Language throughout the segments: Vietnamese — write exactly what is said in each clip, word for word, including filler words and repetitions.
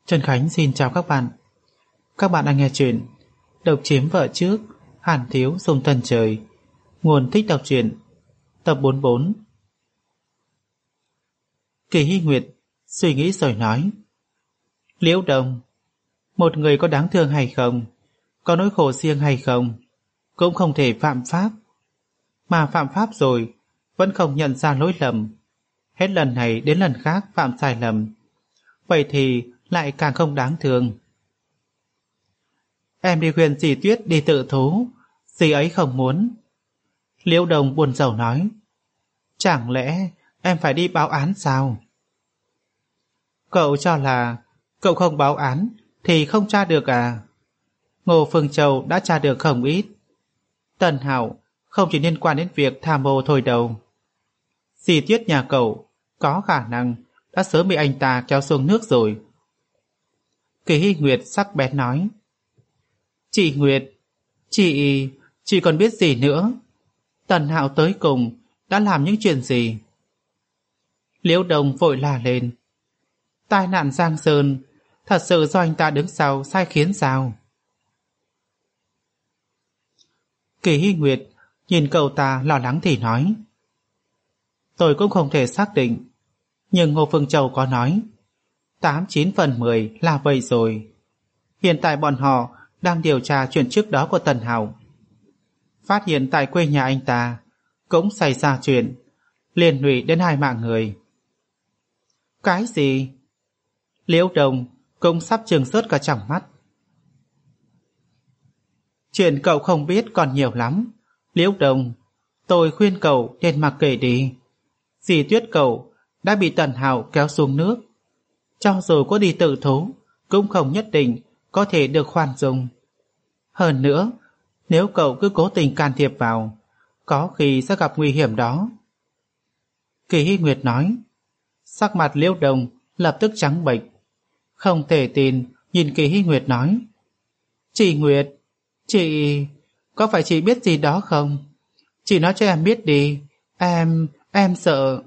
Trần Khánh xin chào các bạn. Các bạn đang nghe chuyện Độc chiếm vợ trước, Hàn thiếu sông Tân Trời. Nguồn Thích đọc truyện. Tập bốn mươi bốn. Kỳ Hy Nguyệt suy nghĩ rồi nói: Liễu Đồng, một người có đáng thương hay không, có nỗi khổ riêng hay không, cũng không thể phạm pháp. Mà phạm pháp rồi vẫn không nhận ra lỗi lầm, hết lần này đến lần khác phạm sai lầm, vậy thì lại càng không đáng thương. Em đi khuyên dì Tuyết đi tự thú, dì ấy không muốn. Liễu Đồng buồn rầu nói: Chẳng lẽ em phải đi báo án sao? Cậu cho là cậu không báo án thì không tra được à? Ngô Phương Châu đã tra được không ít. Tần Hạo không chỉ liên quan đến việc tham mô thôi đâu. Dì Tuyết nhà cậu có khả năng đã sớm bị anh ta kéo xuống nước rồi. Kỳ Hy Nguyệt sắc bén nói: Chị Nguyệt, chị... chị còn biết gì nữa? Tần Hạo tới cùng đã làm những chuyện gì? Liễu Đồng vội la lên: Tai nạn Giang Sơn thật sự do anh ta đứng sau sai khiến sao? Kỳ Hy Nguyệt nhìn cậu ta lo lắng thì nói: Tôi cũng không thể xác định, nhưng Ngô Phương Châu có nói tám chín phần mười là vậy rồi. Hiện tại bọn họ đang điều tra chuyện trước đó của Tần Hạo. Phát hiện tại quê nhà anh ta cũng xảy ra chuyện liên lụy đến hai mạng người. Cái gì? Liễu Đồng cũng sắp trừng rớt cả trong mắt. Chuyện cậu không biết còn nhiều lắm. Liễu Đồng, tôi khuyên cậu nên mặc kệ đi. Dì Tuyết cậu đã bị Tần Hạo kéo xuống nước, cho dù có đi tự thú cũng không nhất định có thể được khoan dung. Hơn nữa, nếu cậu cứ cố tình can thiệp vào, có khi sẽ gặp nguy hiểm đó. Kỳ Hy Nguyệt nói. Sắc mặt Liễu Đồng lập tức trắng bệch, không thể tin nhìn Kỳ Hy Nguyệt nói: Chị Nguyệt, chị... có phải chị biết gì đó không? Chị nói cho em biết đi, em... em sợ.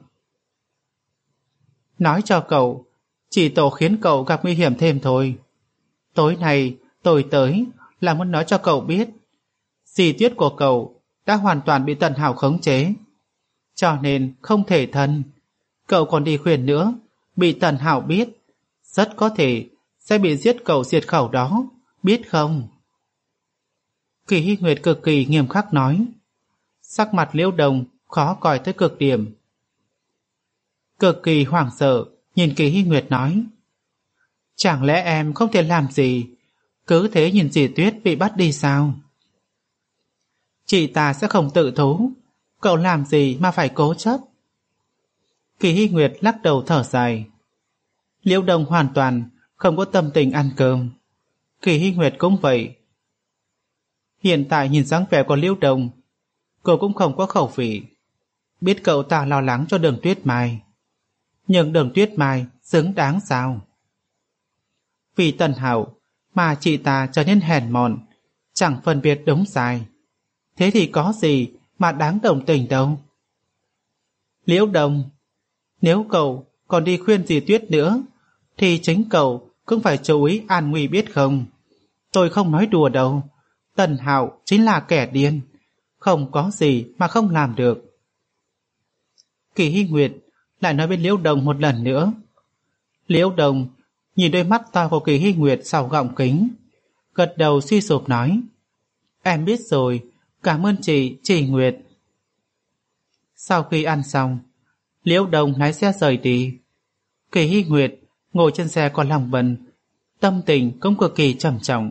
Nói cho cậu, chỉ tổ khiến cậu gặp nguy hiểm thêm thôi. Tối nay tôi tới là muốn nói cho cậu biết, dì Tuyết của cậu đã hoàn toàn bị Tần Hạo khống chế, cho nên không thể thân. Cậu còn đi khuyên nữa, bị Tần Hạo biết, rất có thể sẽ bị giết cậu diệt khẩu đó, biết không? Kỳ Hy Nguyệt cực kỳ nghiêm khắc nói. Sắc mặt Liễu Đồng khó coi tới cực điểm. Cực kỳ hoảng sợ nhìn Kỳ Hy Nguyệt nói: Chẳng lẽ em không thể làm gì, cứ thế nhìn dì Tuyết bị bắt đi sao? Chị ta sẽ không tự thú, cậu làm gì mà phải cố chấp? Kỳ Hy Nguyệt lắc đầu thở dài. Liễu Đồng hoàn toàn không có tâm tình ăn cơm, Kỳ Hy Nguyệt cũng vậy. Hiện tại nhìn dáng vẻ của Liễu Đồng, cô cũng không có khẩu vị. Biết cậu ta lo lắng cho Đường Tuyết Mai, nhưng Đường Tuyết Mai xứng đáng sao? Vì Tần Hạo mà chị ta trở nên hèn mọn, chẳng phân biệt đúng sai. Thế thì có gì mà đáng đồng tình đâu. Liễu Đồng, nếu cậu còn đi khuyên dì Tuyết nữa, thì chính cậu cũng phải chú ý an nguy biết không? Tôi không nói đùa đâu. Tần Hạo chính là kẻ điên, không có gì mà không làm được. Kỳ Hy Nguyệt lại nói với Liễu Đồng một lần nữa. Liễu Đồng nhìn đôi mắt to của Kỳ Hy Nguyệt sau gọng kính, gật đầu suy sụp nói: Em biết rồi, cảm ơn chị, chị Nguyệt. Sau khi ăn xong, Liễu Đồng lái xe rời đi. Kỳ Hy Nguyệt ngồi trên xe con Long Vân, tâm tình cũng cực kỳ trầm trọng.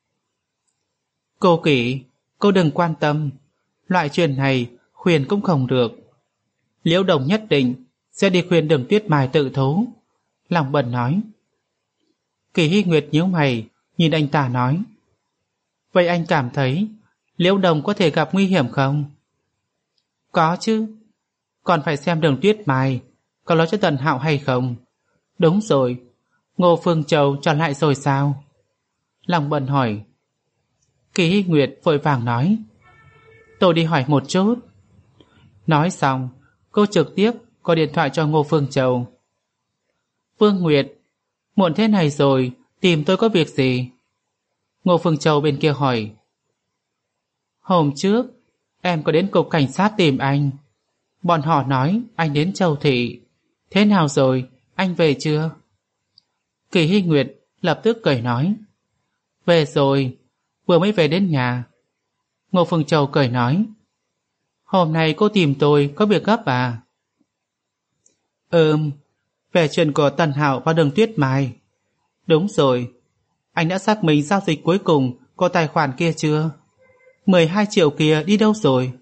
Cô Kỳ, cô đừng quan tâm, loại chuyện này khuyên cũng không được. Liễu Đồng nhất định sẽ đi khuyên Đường Tuyết Mai tự thú, Long Vân nói. Kỳ Hy Nguyệt nhíu mày nhìn anh ta nói: Vậy anh cảm thấy Liễu Đồng có thể gặp nguy hiểm không? Có chứ, còn phải xem Đường Tuyết Mai có nói cho Tần Hạo hay không. Đúng rồi, Ngô Phương Châu trở lại rồi sao? Long Vân hỏi. Kỳ Hy Nguyệt vội vàng nói: Tôi đi hỏi một chút. Nói xong, cô trực tiếp gọi điện thoại cho Ngô Phương Châu. Phương Nguyệt, muộn thế này rồi Tìm tôi có việc gì? Ngô Phương Châu bên kia hỏi. Hôm trước em có đến cục cảnh sát tìm anh. Bọn họ nói anh đến Châu Thị. Thế nào rồi? Anh về chưa? Kỳ Hy Nguyệt lập tức cười nói. Về rồi, vừa mới về đến nhà. Ngô Phương Châu cười nói. Hôm nay cô tìm tôi có việc gấp à? Ừm, về chuyện của Tần Hạo và Đường Tuyết Mai. Đúng rồi, anh đã xác minh giao dịch cuối cùng của tài khoản kia chưa? mười hai triệu kia đi đâu rồi?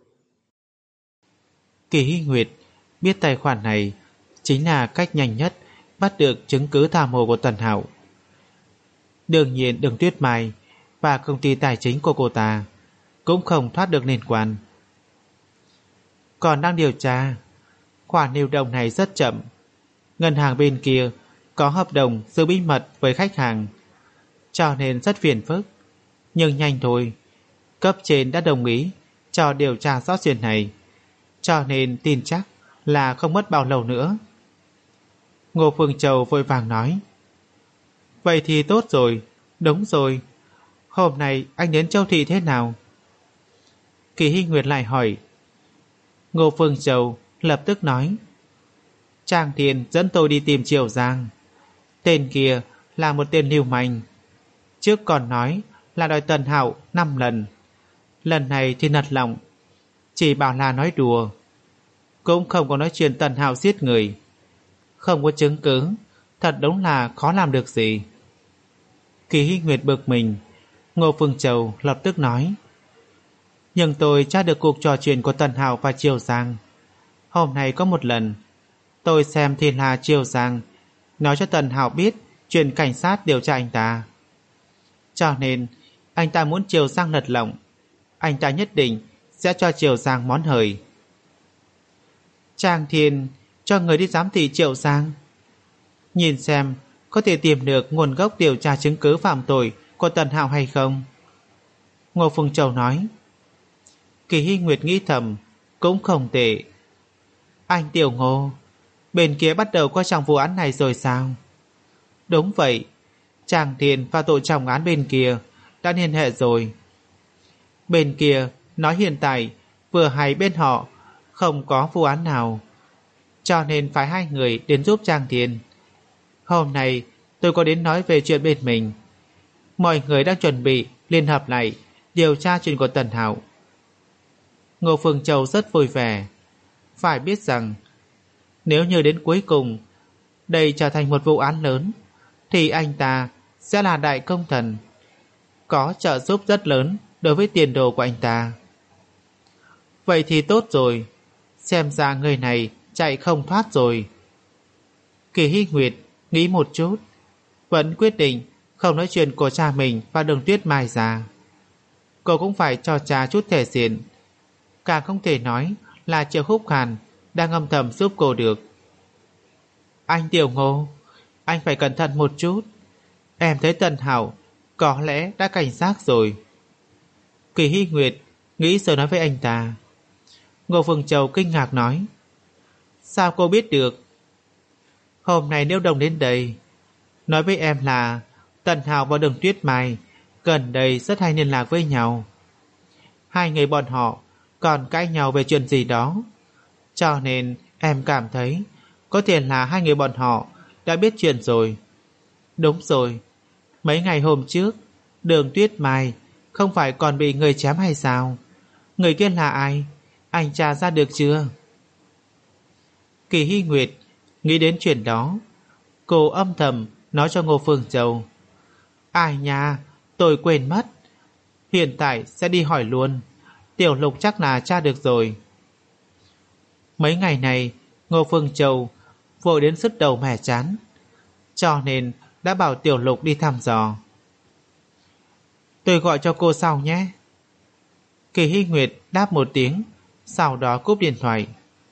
Kỳ Hy Nguyệt biết tài khoản này chính là cách nhanh nhất bắt được chứng cứ tham ô của Tần Hạo. Đương nhiên Đường Tuyết Mai và công ty tài chính của cô ta cũng không thoát được liên quan. Còn đang điều tra, khoản lưu động này rất chậm. Ngân hàng bên kia có hợp đồng giữ bí mật với khách hàng, cho nên rất phiền phức. Nhưng nhanh thôi, cấp trên đã đồng ý cho điều tra rõ chuyện này, cho nên tin chắc là không mất bao lâu nữa. Ngô Phương Châu vội vàng nói. Vậy thì tốt rồi, đúng rồi. Hôm nay anh đến Châu Thị thế nào? Kỳ Hy Nguyệt lại hỏi. Ngô Phương Châu lập tức nói. Trang Thiên dẫn tôi đi tìm Triều Giang. Tên kia là một tên lưu manh. Trước còn nói là đòi Tần Hạo năm lần. Lần này thì nật lòng, chỉ bảo là nói đùa, cũng không có nói chuyện Tần Hạo giết người. Không có chứng cứ, thật đúng là khó làm được gì. Kỳ Hy Nguyệt bực mình. Ngô Phương Châu lập tức nói. Nhưng tôi tra được cuộc trò chuyện của Tần Hạo và Triều Giang. Hôm nay có một lần tôi xem thì là Triều Giang nói cho Tần Hạo biết chuyện cảnh sát điều tra anh ta, cho nên anh ta muốn Triều Giang lật lọng. Anh ta nhất định sẽ cho Triều Giang món hời. Trang Thiên cho người đi giám thị Triều Giang, nhìn xem có thể tìm được nguồn gốc điều tra chứng cứ phạm tội của Tần Hạo hay không. Ngô Phương Châu nói. Kỳ Hy Nguyệt nghĩ thầm, cũng không tệ. Anh Tiểu Ngô, bên kia bắt đầu coi trọng vụ án này rồi sao? Đúng vậy, Trang Thiên và tội trọng án bên kia đã liên hệ rồi. Bên kia nói hiện tại vừa hay bên họ không có vụ án nào, cho nên phải hai người đến giúp Trang Thiên. Hôm nay tôi có đến nói về chuyện bên mình. Mọi người đang chuẩn bị liên hợp lại điều tra chuyện của Tần Hạo. Ngô Phương Châu rất vui vẻ. Phải biết rằng nếu như đến cuối cùng đây trở thành một vụ án lớn thì anh ta sẽ là đại công thần, có trợ giúp rất lớn đối với tiền đồ của anh ta. Vậy thì tốt rồi, xem ra người này chạy không thoát rồi. Kỳ Hy Nguyệt nghĩ một chút, vẫn quyết định không nói chuyện của cha mình và Đường Tuyết Mai ra. Cô cũng phải cho cha chút thể diện, càng không thể nói là Triệu Húc Hàn đang âm thầm giúp cô được. Anh Tiểu Ngô, anh phải cẩn thận một chút. Em thấy Tần Hạo có lẽ đã cảnh giác rồi. Kỳ Hy Nguyệt nghĩ rồi nói với anh ta. Ngô Phương Châu kinh ngạc nói. Sao cô biết được? Hôm nay Liễu Đồng đến đây nói với em là Tần Hạo và Đường Tuyết Mai gần đây rất hay liên lạc với nhau. Hai người bọn họ còn cãi nhau về chuyện gì đó, cho nên em cảm thấy có thể là hai người bọn họ đã biết chuyện rồi. Đúng rồi, mấy ngày hôm trước Đường Tuyết Mai không phải còn bị người chém hay sao? Người kia là ai? Anh tra ra được chưa? Kỳ Hy Nguyệt nghĩ đến chuyện đó, cô âm thầm nói cho Ngô Phương Châu. Ai nha, tôi quên mất. Hiện tại sẽ đi hỏi luôn. Tiểu Lục chắc là tra được rồi. Mấy ngày này Ngô Phương Châu vội đến sứt đầu mẻ chán, cho nên đã bảo Tiểu Lục đi thăm dò. Tôi gọi cho cô sau nhé. Kỳ Hy Nguyệt đáp một tiếng, sau đó cúp điện thoại.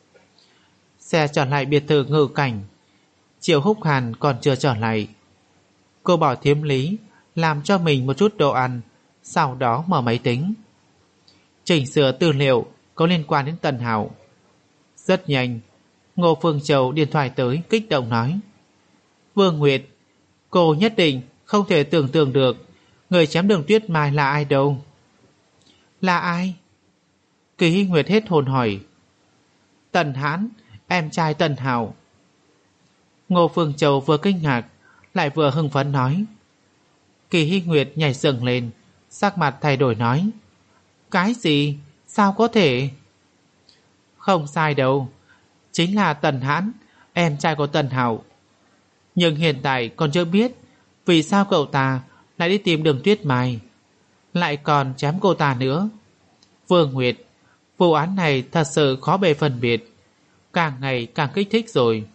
Xe trở lại biệt thự Ngự Cảnh. Triệu Húc Hàn còn chưa trở lại. Cô bảo Thiếm Lý làm cho mình một chút đồ ăn, sau đó mở máy tính chỉnh sửa tư liệu có liên quan đến Tần Hạo. Rất nhanh, Ngô Phương Châu điện thoại tới kích động nói. Vương Nguyệt, cô nhất định Không thể tưởng tượng được người chém Đường Tuyết Mai là ai đâu. Là ai? Kỳ Hy Nguyệt hết hồn hỏi. Tần Hãn, em trai Tần Hạo. Ngô Phương Châu vừa kinh ngạc lại vừa hưng phấn nói. Kỳ Hy Nguyệt nhảy dựng lên, sắc mặt thay đổi nói. Cái gì? Sao có thể? Không sai đâu, chính là Tần Hãn, em trai của Tần Hạo. Nhưng hiện tại còn chưa biết vì sao cậu ta lại đi tìm Đường Tuyết Mai, lại còn chém cô ta nữa. Vương Nguyệt, vụ án này thật sự khó bề phân biệt, càng ngày càng kích thích rồi.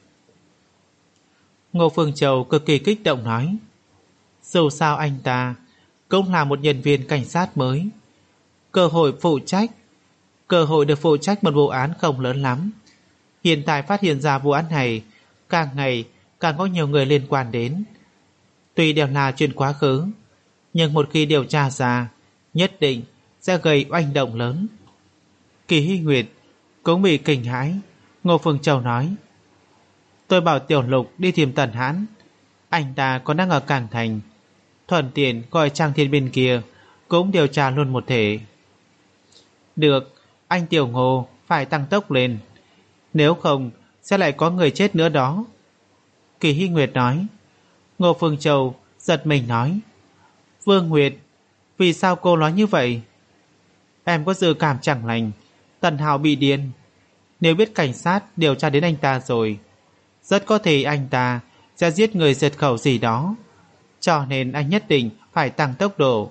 Ngô Phương Châu cực kỳ kích động nói. Dù sao anh ta cũng là một nhân viên cảnh sát mới, cơ hội phụ trách Cơ hội được phụ trách một vụ án không lớn lắm. Hiện tại phát hiện ra vụ án này, càng ngày càng có nhiều người liên quan đến. Tuy đều là chuyện quá khứ, nhưng một khi điều tra ra, nhất định sẽ gây oanh động lớn. Kỳ Hy Nguyệt cũng bị kinh hãi. Ngô Phương Châu nói. Tôi bảo Tiểu Lục đi tìm Tần Hãn, anh ta còn đang ở Cảng Thành, thuận tiện gọi Trang Thiên bên kia cũng điều tra luôn một thể. Được, anh Tiểu Ngô phải tăng tốc lên, nếu không sẽ lại có người chết nữa đó. Kỳ Hy Nguyệt nói. Ngô Phương Châu giật mình nói. Vương Nguyệt, vì sao cô nói như vậy? Em có dự cảm chẳng lành Tần Hạo bị điên. Nếu biết cảnh sát điều tra đến anh ta rồi, rất có thể anh ta sẽ giết người diệt khẩu gì đó, cho nên anh nhất định phải tăng tốc độ.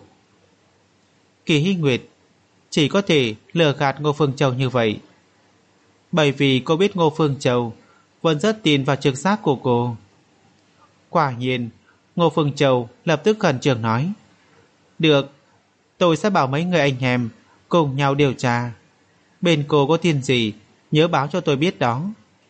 Kỳ Hy Nguyệt chỉ có thể lừa gạt Ngô Phương Châu như vậy, bởi vì cô biết Ngô Phương Châu vẫn rất tin vào trực giác của cô. Quả nhiên, Ngô Phương Châu lập tức khẩn trương nói. Được, tôi sẽ bảo mấy người anh em cùng nhau điều tra. Bên cô có tin gì nhớ báo cho tôi biết đó.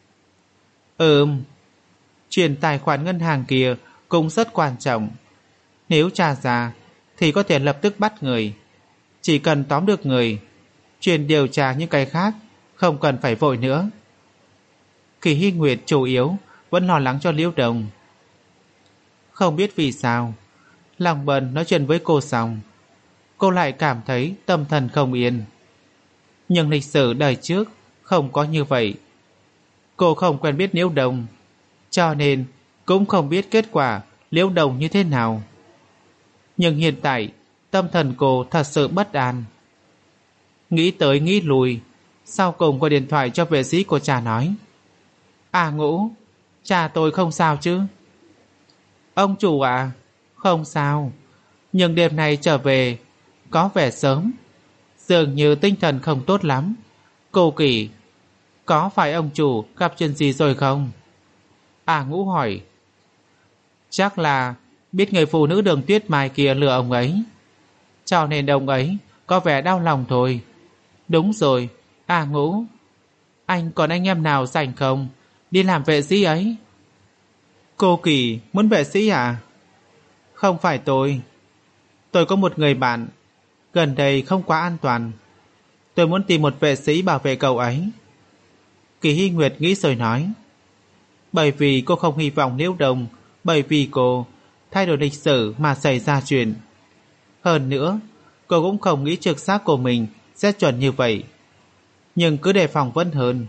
Ừm, chuyển tài khoản ngân hàng kia cũng rất quan trọng. Nếu tra ra thì có thể lập tức bắt người. Chỉ cần tóm được người, chuyển điều tra những cái khác không cần phải vội nữa. Kỳ Hy Nguyệt chủ yếu vẫn lo lắng cho Liễu Đồng. Không biết vì sao, Lòng Bần nói chuyện với cô xong, cô lại cảm thấy tâm thần không yên. Nhưng lịch sử đời trước không có như vậy. Cô không quen biết Liễu Đồng, cho nên cũng không biết kết quả Liễu Đồng như thế nào. Nhưng hiện tại tâm thần cô thật sự bất an. Nghĩ tới nghĩ lui, sau cùng gọi điện thoại cho vệ sĩ của cha nói. À Ngũ, cha tôi không sao chứ? Ông chủ ạ, à, không sao, nhưng đêm nay trở về có vẻ sớm, dường như tinh thần không tốt lắm. Cô Kỳ, có phải ông chủ gặp chuyện gì rồi không? À Ngũ hỏi. Chắc là biết người phụ nữ Đường Tuyết Mai kia lừa ông ấy, cho nên ông ấy có vẻ đau lòng thôi. Đúng rồi, À Ngũ, anh còn anh em nào rảnh không đi làm vệ sĩ ấy? Cô Kỳ muốn vệ sĩ à? Không phải tôi. Tôi có một người bạn gần đây không quá an toàn, tôi muốn tìm một vệ sĩ bảo vệ cậu ấy. Kỳ Hy Nguyệt nghĩ rồi nói. Bởi vì cô không hy vọng Liễu Đồng bởi vì cô thay đổi lịch sử mà xảy ra chuyện. Hơn nữa, cô cũng không nghĩ trực giác của mình sẽ chuẩn như vậy, nhưng cứ đề phòng vẫn hơn.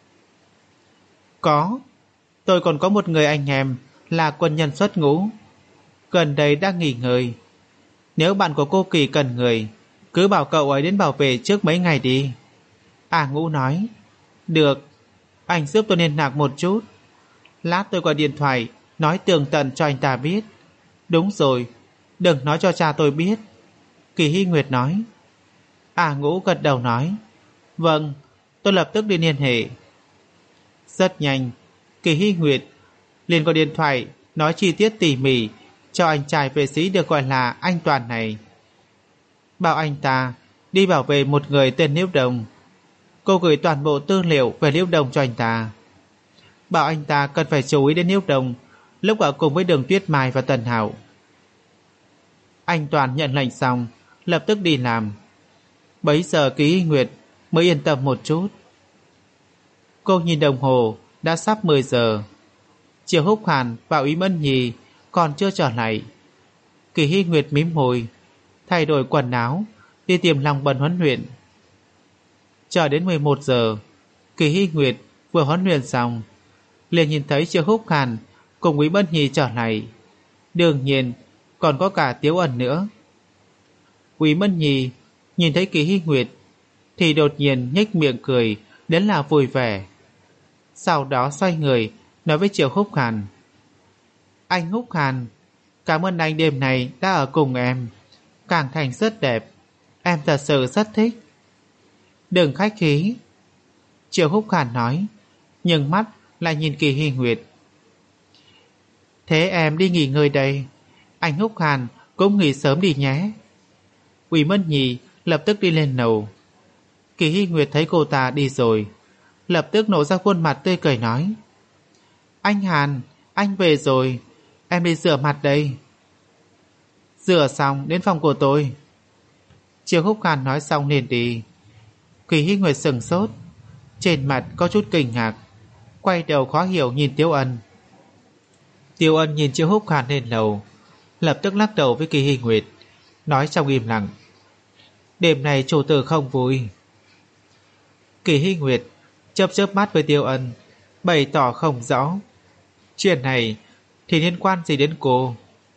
Có, tôi còn có một người anh em là quân nhân xuất ngũ, gần đây đang nghỉ ngơi. Nếu bạn của cô Kỳ cần người, cứ bảo cậu ấy đến bảo vệ trước mấy ngày đi. À Ngũ nói. Được, anh giúp tôi liên lạc một chút, lát tôi gọi điện thoại nói tường tận cho anh ta biết. Đúng rồi, đừng nói cho cha tôi biết. Kỳ Hy Nguyệt nói. À Ngũ gật đầu nói. Vâng, tôi lập tức đi liên hệ. Rất nhanh, Kỳ Hy Nguyệt liền gọi điện thoại nói chi tiết tỉ mỉ cho anh trai vệ sĩ được gọi là anh Toàn này, bảo anh ta đi bảo vệ một người tên Liễu Đồng. Cô gửi toàn bộ tư liệu về Liễu Đồng cho anh ta, bảo anh ta cần phải chú ý đến Liễu Đồng lúc ở cùng với Đường Tuyết Mai và Tần Hạo. Anh Toàn nhận lệnh xong lập tức đi làm. Bấy giờ Kỳ Hy Nguyệt mới yên tâm một chút. Cô nhìn đồng hồ đã sắp mười giờ. Triệu Húc Hàn và Úy Mân Nhì còn chưa trở lại. Kỳ Hy Nguyệt mím môi, thay đổi quần áo, đi tìm Long Bân huấn luyện. Chờ đến mười một giờ, Kỳ Hy Nguyệt vừa huấn luyện xong, liền nhìn thấy Triệu Húc Hàn cùng Quý Bân Nhi trở lại. Đương nhiên, còn có cả Tiếu Ân nữa. Quý Bân Nhi nhìn thấy Kỳ Hy Nguyệt thì đột nhiên nhếch miệng cười đến là vui vẻ. Sau đó xoay người nói với Triệu Húc Hàn: Anh Húc Hàn, cảm ơn anh đêm này đã ở cùng em. Càng thành rất đẹp, em thật sự rất thích. Đừng khách khí, Triệu Húc Hàn nói, nhưng mắt lại nhìn Kỳ Hy Nguyệt. Thế em đi nghỉ ngơi đây, anh Húc Hàn cũng nghỉ sớm đi nhé. Quý Mân Nhi lập tức đi lên lầu. Kỳ Hy Nguyệt thấy cô ta đi rồi, lập tức nổ ra khuôn mặt tươi cười nói: Anh Hàn, anh về rồi, em đi rửa mặt đây. Rửa xong đến phòng của tôi. Triệu Húc Hàn nói xong liền đi. Kỳ Hy Nguyệt sừng sốt, trên mặt có chút kinh ngạc, quay đầu khó hiểu nhìn Tiếu Ân. Tiếu Ân nhìn Triệu Húc Hàn lên lầu, lập tức lắc đầu với Kỳ Hy Nguyệt, nói trong im lặng: Đêm này chủ tử không vui. Kỳ Hy Nguyệt chớp chớp mắt với Tiếu Ân, bày tỏ không rõ. Chuyện này thì liên quan gì đến cô?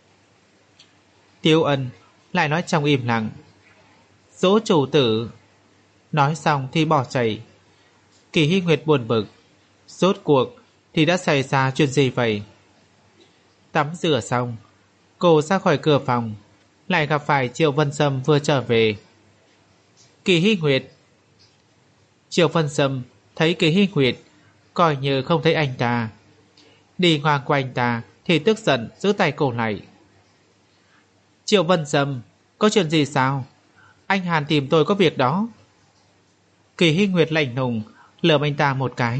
Tiếu Ân lại nói trong im lặng: Dỗ chủ tử. Nói xong thì bỏ chạy. Kỳ Hy Nguyệt buồn bực, rốt cuộc thì đã xảy ra chuyện gì vậy? Tắm rửa xong, cô ra khỏi cửa phòng, lại gặp phải Triệu Vân Sâm vừa trở về. Kỳ Hy Nguyệt. Triệu Vân Sâm thấy Kỳ Hy Nguyệt coi như không thấy anh ta, đi ngang qua anh ta thì tức giận giữ tay cô lại. Triệu Vân Sâm, có chuyện gì sao? Anh Hàn tìm tôi có việc đó. Kỳ Hy Nguyệt lạnh lùng lườm anh ta một cái.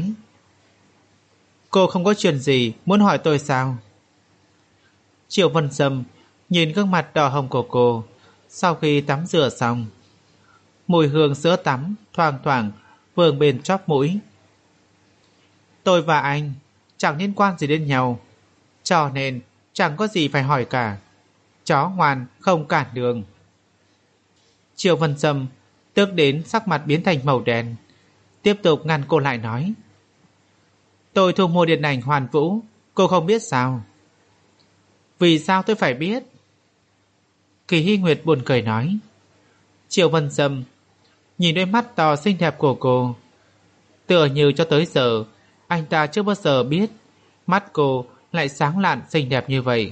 Cô không có chuyện gì muốn hỏi tôi sao? Triệu Vân Sâm nhìn gương mặt đỏ hồng của cô sau khi tắm rửa xong. Mùi hương sữa tắm thoang thoảng vương bên chóp mũi. Tôi và anh chẳng liên quan gì đến nhau, cho nên chẳng có gì phải hỏi cả. Chó ngoan không cản đường. Triệu Vân Sâm tức đến sắc mặt biến thành màu đen, tiếp tục ngăn cô lại nói: Tôi thu mua điện ảnh Hoàn Vũ, cô không biết sao? Vì sao tôi phải biết? Kỳ Hy Nguyệt buồn cười nói. Triệu Vân Sâm nhìn đôi mắt to xinh đẹp của cô, tựa như cho tới giờ anh ta chưa bao giờ biết mắt cô lại sáng lạn xinh đẹp như vậy.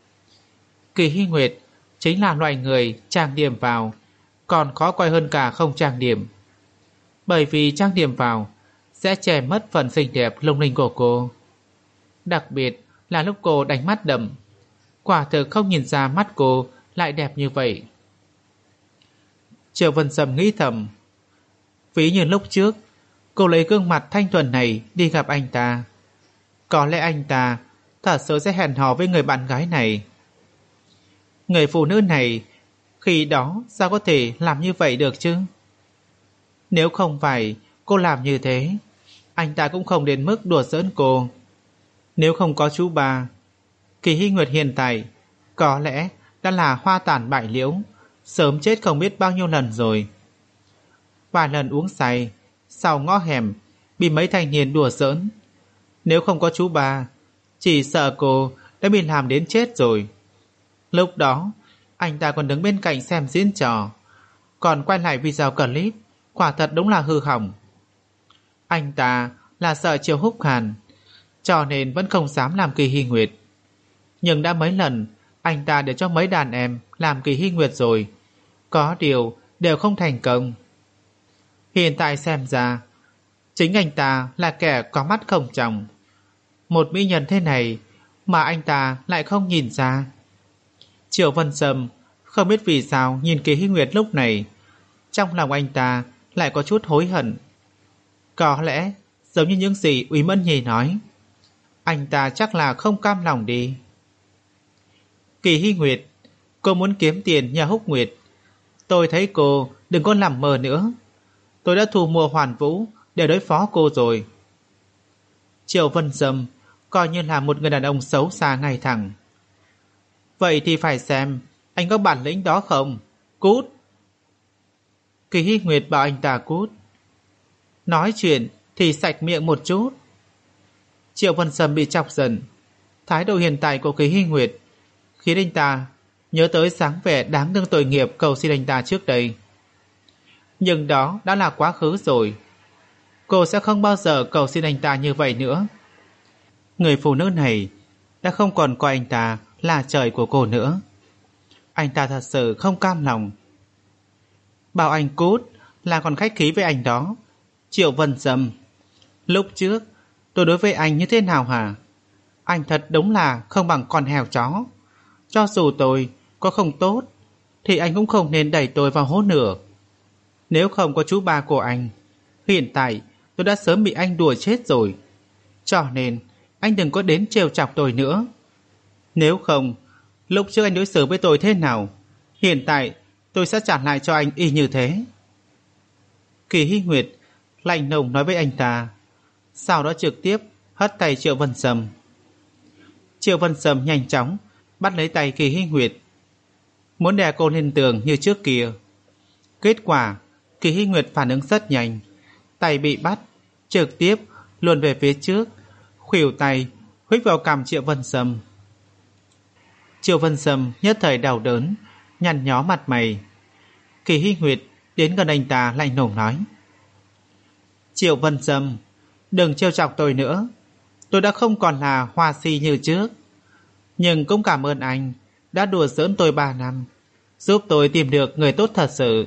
Kỳ Hy Nguyệt chính là loại người trang điểm vào còn khó coi hơn cả không trang điểm, bởi vì trang điểm vào sẽ che mất phần xinh đẹp lung linh của cô. Đặc biệt là lúc cô đánh mắt đậm, quả thực không nhìn ra mắt cô lại đẹp như vậy. Triệu Vân Sâm nghĩ thầm, ví như lúc trước cô lấy gương mặt thanh thuần này đi gặp anh ta, có lẽ anh ta thật sự sẽ hẹn hò với người bạn gái này. Người phụ nữ này khi đó sao có thể làm như vậy được chứ? Nếu không phải cô làm như thế, anh ta cũng không đến mức đùa giỡn cô. Nếu không có chú ba, Kỳ Hy Nguyệt hiện tại có lẽ đã là hoa tàn bại liễu, sớm chết không biết bao nhiêu lần rồi. Vài lần uống say, sau ngõ hẻm bị mấy thanh niên đùa giỡn. Nếu không có chú ba, chỉ sợ cô đã bị làm đến chết rồi. Lúc đó anh ta còn đứng bên cạnh xem diễn trò, còn quay lại video clip, quả thật đúng là hư hỏng. Anh ta là sợ Triệu Húc Hàn, cho nên vẫn không dám làm Kỳ Hy Nguyệt. Nhưng đã mấy lần anh ta để cho mấy đàn em làm Kỳ Hy Nguyệt rồi, có điều đều không thành công. Hiện tại xem ra chính anh ta là kẻ có mắt không tròng. Một mỹ nhân thế này mà anh ta lại không nhìn ra. Triệu Vân Sâm không biết vì sao nhìn Kỳ Hy Nguyệt lúc này, trong lòng anh ta lại có chút hối hận. Có lẽ giống như những gì Úy Mẫn Nhi nói, anh ta chắc là không cam lòng đi. Kỳ Hy Nguyệt, cô muốn kiếm tiền nhà Húc Nguyệt, tôi thấy cô đừng có nằm mơ nữa. Tôi đã thu mua Hoàn Vũ để đối phó cô rồi. Triệu Vân Sâm coi như là một người đàn ông xấu xa ngay thẳng. Vậy thì phải xem Anh có bản lĩnh đó không? Cút! Kỳ Hy Nguyệt bảo anh ta cút. Nói chuyện thì sạch miệng một chút. Triệu Vân Sâm bị chọc giận. Thái độ hiện tại của Kỳ Hy Nguyệt khiến anh ta nhớ tới dáng vẻ đáng thương tội nghiệp cầu xin anh ta trước đây. Nhưng đó đã là quá khứ rồi. Cô sẽ không bao giờ cầu xin anh ta như vậy nữa. Người phụ nữ này đã không còn coi anh ta là trời của cô nữa. Anh ta thật sự không cam lòng. Bảo anh cút là còn khách khí với anh đó. Triệu Vân Sâm, lúc trước tôi đối với anh như thế nào hả? Anh thật đúng là không bằng con heo chó. Cho dù tôi có không tốt thì anh cũng không nên đẩy tôi vào hố lửa. Nếu không có chú ba của anh, hiện tại tôi đã sớm bị anh đùa chết rồi. Cho nên anh đừng có đến trêu chọc tôi nữa. Nếu không, lúc trước anh đối xử với tôi thế nào, hiện tại tôi sẽ trả lại cho anh y như thế. Kỳ Hy Nguyệt lạnh lùng nói với anh ta, sau đó trực tiếp hất tay Triệu Vân Sâm. Triệu Vân Sâm nhanh chóng bắt lấy tay Kỳ Hy Nguyệt, muốn đè cô lên tường như trước kia. Kết quả Kỳ Hy Nguyệt phản ứng rất nhanh, tay bị bắt trực tiếp luồn về phía trước, khuỷu tay huých vào cằm Triệu Vân Sâm. Triệu Vân Sâm nhất thời đau đớn, nhăn nhó mặt mày. Kỳ Hy Nguyệt đến gần anh ta lạnh lùng nói, Triệu Vân Sâm, đừng trêu chọc tôi nữa. Tôi đã không còn là hoa si như trước, nhưng cũng cảm ơn anh đã đùa giỡn tôi ba năm, giúp tôi tìm được người tốt thật sự.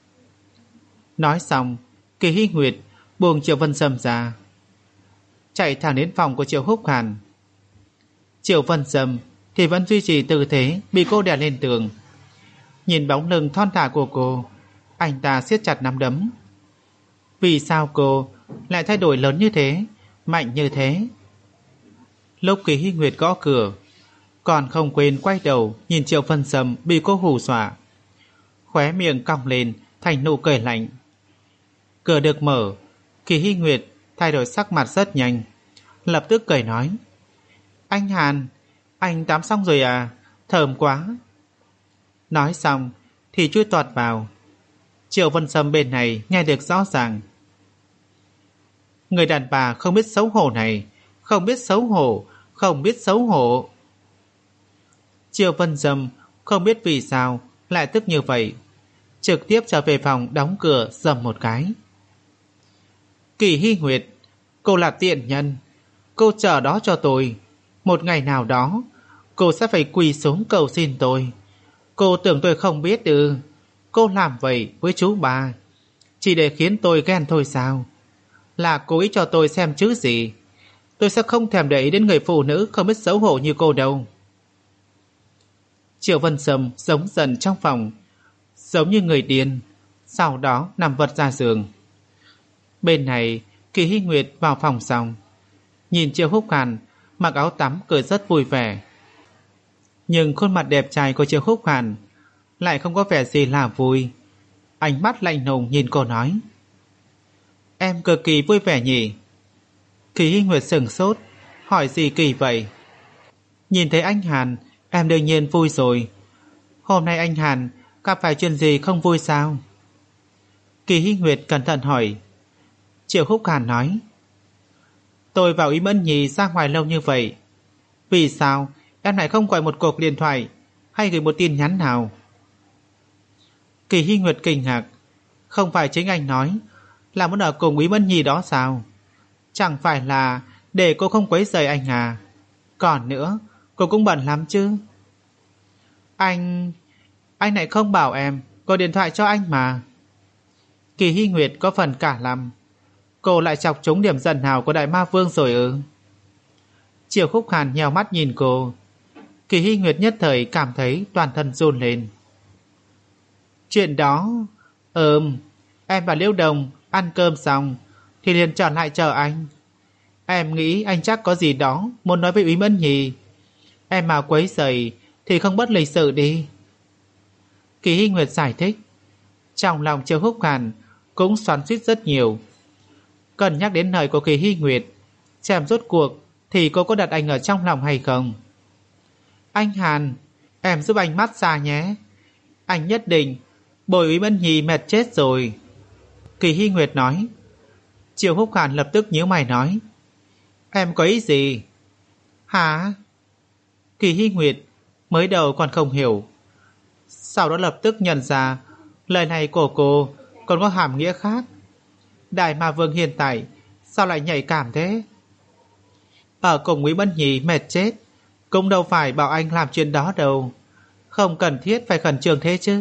Nói xong, Kỳ Hy Nguyệt buông Triệu Vân Sâm ra, chạy thẳng đến phòng của Triệu Húc Hàn. Triệu Vân Sâm thì vẫn duy trì tư thế bị cô đè lên tường. Nhìn bóng lưng thon thả của cô, anh ta siết chặt nắm đấm. Vì sao cô lại thay đổi lớn như thế, mạnh như thế? Lúc Kỳ Hy Nguyệt gõ cửa, còn không quên quay đầu nhìn Triệu Vân Sâm bị cô hù dọa, khóe miệng cong lên thành nụ cười lạnh. Cửa được mở, Kỳ Hy Nguyệt thay đổi sắc mặt rất nhanh, lập tức cười nói, anh Hàn, anh tắm xong rồi à? Thơm quá. Nói xong thì chui toạt vào. Triệu Vân Sâm bên này nghe được rõ ràng. Người đàn bà không biết xấu hổ này, không biết xấu hổ, không biết xấu hổ. Triệu Vân Sâm không biết vì sao lại tức như vậy, trực tiếp trở về phòng đóng cửa dầm một cái. Kỳ Hy Nguyệt, cô là tiện nhân, cô chờ đó cho tôi. Một ngày nào đó cô sẽ phải quỳ xuống cầu xin tôi. Cô tưởng tôi không biết ư? Cô làm vậy với chú bà chỉ để khiến tôi ghen thôi sao? Là cố ý cho tôi xem chứ gì. Tôi sẽ không thèm để ý đến người phụ nữ không biết xấu hổ như cô đâu. Triệu Vân Sâm giống dần trong phòng, giống như người điên, sau đó nằm vật ra giường. Bên này Kỳ Hy Nguyệt vào phòng xong, nhìn Triệu Húc Hàn mặc áo tắm cười rất vui vẻ. Nhưng khuôn mặt đẹp trai của Triệu Húc Hàn lại không có vẻ gì là vui. Ánh mắt lạnh lùng nhìn cô nói, em cực kỳ vui vẻ nhỉ? Kỳ Hy Nguyệt sửng sốt, hỏi gì kỳ vậy? Nhìn thấy anh Hàn, em đương nhiên vui rồi. Hôm nay anh Hàn gặp phải chuyện gì không vui sao? Kỳ Hy Nguyệt cẩn thận hỏi. Triệu Húc Hàn nói, tôi vào Ý Mẫn Nhì ra ngoài lâu như vậy, vì sao em lại không gọi một cuộc điện thoại hay gửi một tin nhắn nào? Kỳ Hy Nguyệt kinh ngạc, không phải chính anh nói là muốn ở cùng Ý Mẫn Nhì đó sao? Chẳng phải là để cô không quấy rầy anh à? Còn nữa, cô cũng bận lắm chứ. Anh... anh lại không bảo em gọi điện thoại cho anh mà. Kỳ Hy Nguyệt có phần cả lắm. Cô lại chọc trúng điểm giận nào của Đại Ma Vương rồi ư? Triệu Khúc Hàn nhèo mắt nhìn cô. Kỳ Hy Nguyệt nhất thời cảm thấy toàn thân run lên. Chuyện đó... Ừm, em và Liễu Đồng ăn cơm xong thì liền trở lại chờ anh. Em nghĩ anh chắc có gì đó muốn nói với Úy Mẫn Nhì. Em mà quấy rầy thì không bất lịch sự đi. Kỳ Hy Nguyệt giải thích. Trong lòng Triệu Khúc Hàn cũng xoắn xuýt rất nhiều. Cần nhắc đến lời của Kỳ Hy Nguyệt, xem rốt cuộc thì cô có đặt anh ở trong lòng hay không. Anh Hàn, Em giúp anh massage nhé. Anh nhất định, Bồi Úy Mẫn Nhi mệt chết rồi. Kỳ Hy Nguyệt nói. Triệu Húc Hàn lập tức nhíu mày nói. Em có ý gì? Hả? Kỳ Hy Nguyệt mới đầu còn không hiểu, sau đó lập tức nhận ra lời này của cô còn có hàm nghĩa khác. Đại Ma Vương hiện tại sao lại nhạy cảm thế? Ở cùng Úy Mẫn Nhi mệt chết cũng đâu phải bảo anh làm chuyện đó đâu. Không cần thiết phải khẩn trương thế chứ.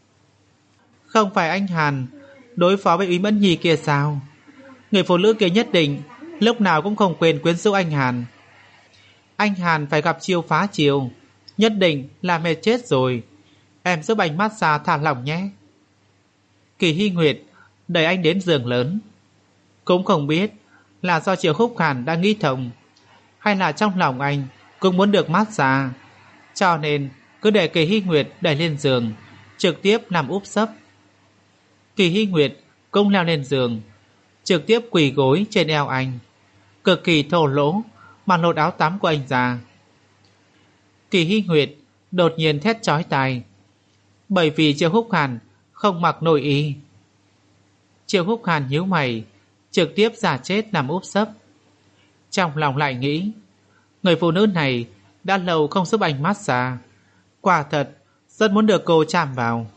Không phải anh Hàn đối phó với Úy Mẫn Nhi kia sao? Người phụ nữ kia nhất định lúc nào cũng không quên quyến rũ anh Hàn. Anh Hàn phải gặp chiêu phá chiêu, nhất định là mệt chết rồi. Em giúp anh massage thả lỏng nhé. Kỳ Hy Nguyệt đẩy anh đến giường lớn. Cũng không biết là do Triệu Húc Hàn đã nghĩ thông, hay là trong lòng anh cũng muốn được massage, cho nên cứ để Kỳ Hy Nguyệt đẩy lên giường, trực tiếp nằm úp sấp. Kỳ Hy Nguyệt cũng leo lên giường, trực tiếp quỳ gối trên eo anh, cực kỳ thô lỗ mà lột áo tắm của anh ra. Kỳ Hy Nguyệt đột nhiên thét chói tai, bởi vì Triệu Húc Hàn không mặc nội y. Triệu Húc Hàn nhíu mày, trực tiếp giả chết nằm úp sấp. Trong lòng lại nghĩ, người phụ nữ này đã lâu không giúp anh massage, quả thật rất muốn được cô chạm vào.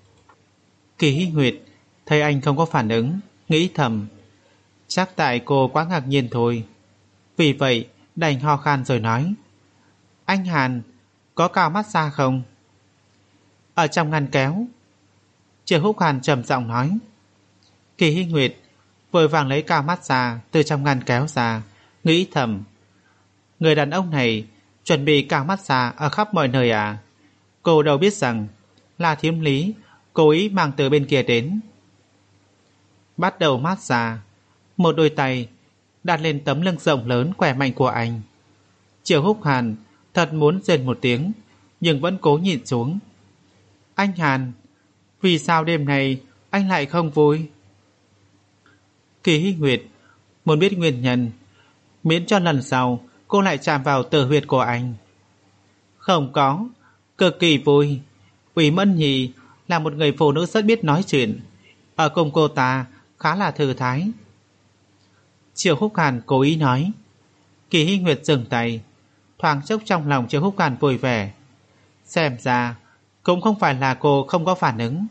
Kỳ Hy Nguyệt thấy anh không có phản ứng, nghĩ thầm, chắc tại cô quá ngạc nhiên thôi. Vì vậy đành ho khan rồi nói, anh Hàn, có cao massage không? Ở trong ngăn kéo. Triệu Húc Hàn trầm giọng nói. Kỳ Hy Nguyệt vội vàng lấy cao massage từ trong ngăn kéo ra, nghĩ thầm, người đàn ông này chuẩn bị cao massage ở khắp mọi nơi à? Cô đâu biết rằng là Thiếm Lý cố ý mang từ bên kia đến. Bắt đầu massage, một đôi tay đặt lên tấm lưng rộng lớn khỏe mạnh của anh. Triệu Húc Hàn thật muốn rên một tiếng, nhưng vẫn cố nhịn xuống. Anh Hàn, vì sao đêm này anh lại không vui? Kỳ Hy Nguyệt muốn biết nguyên nhân, miễn cho lần sau cô lại chạm vào tử huyệt của anh. Không có, cực kỳ vui. Úy Mẫn Nhi là một người phụ nữ rất biết nói chuyện, ở cùng cô ta khá là thư thái. Triệu Húc Hàn cố ý nói. Kỳ Hy Nguyệt dừng tay, thoáng chốc trong lòng Triệu Húc Hàn vui vẻ. Xem ra cũng không phải là cô không có phản ứng.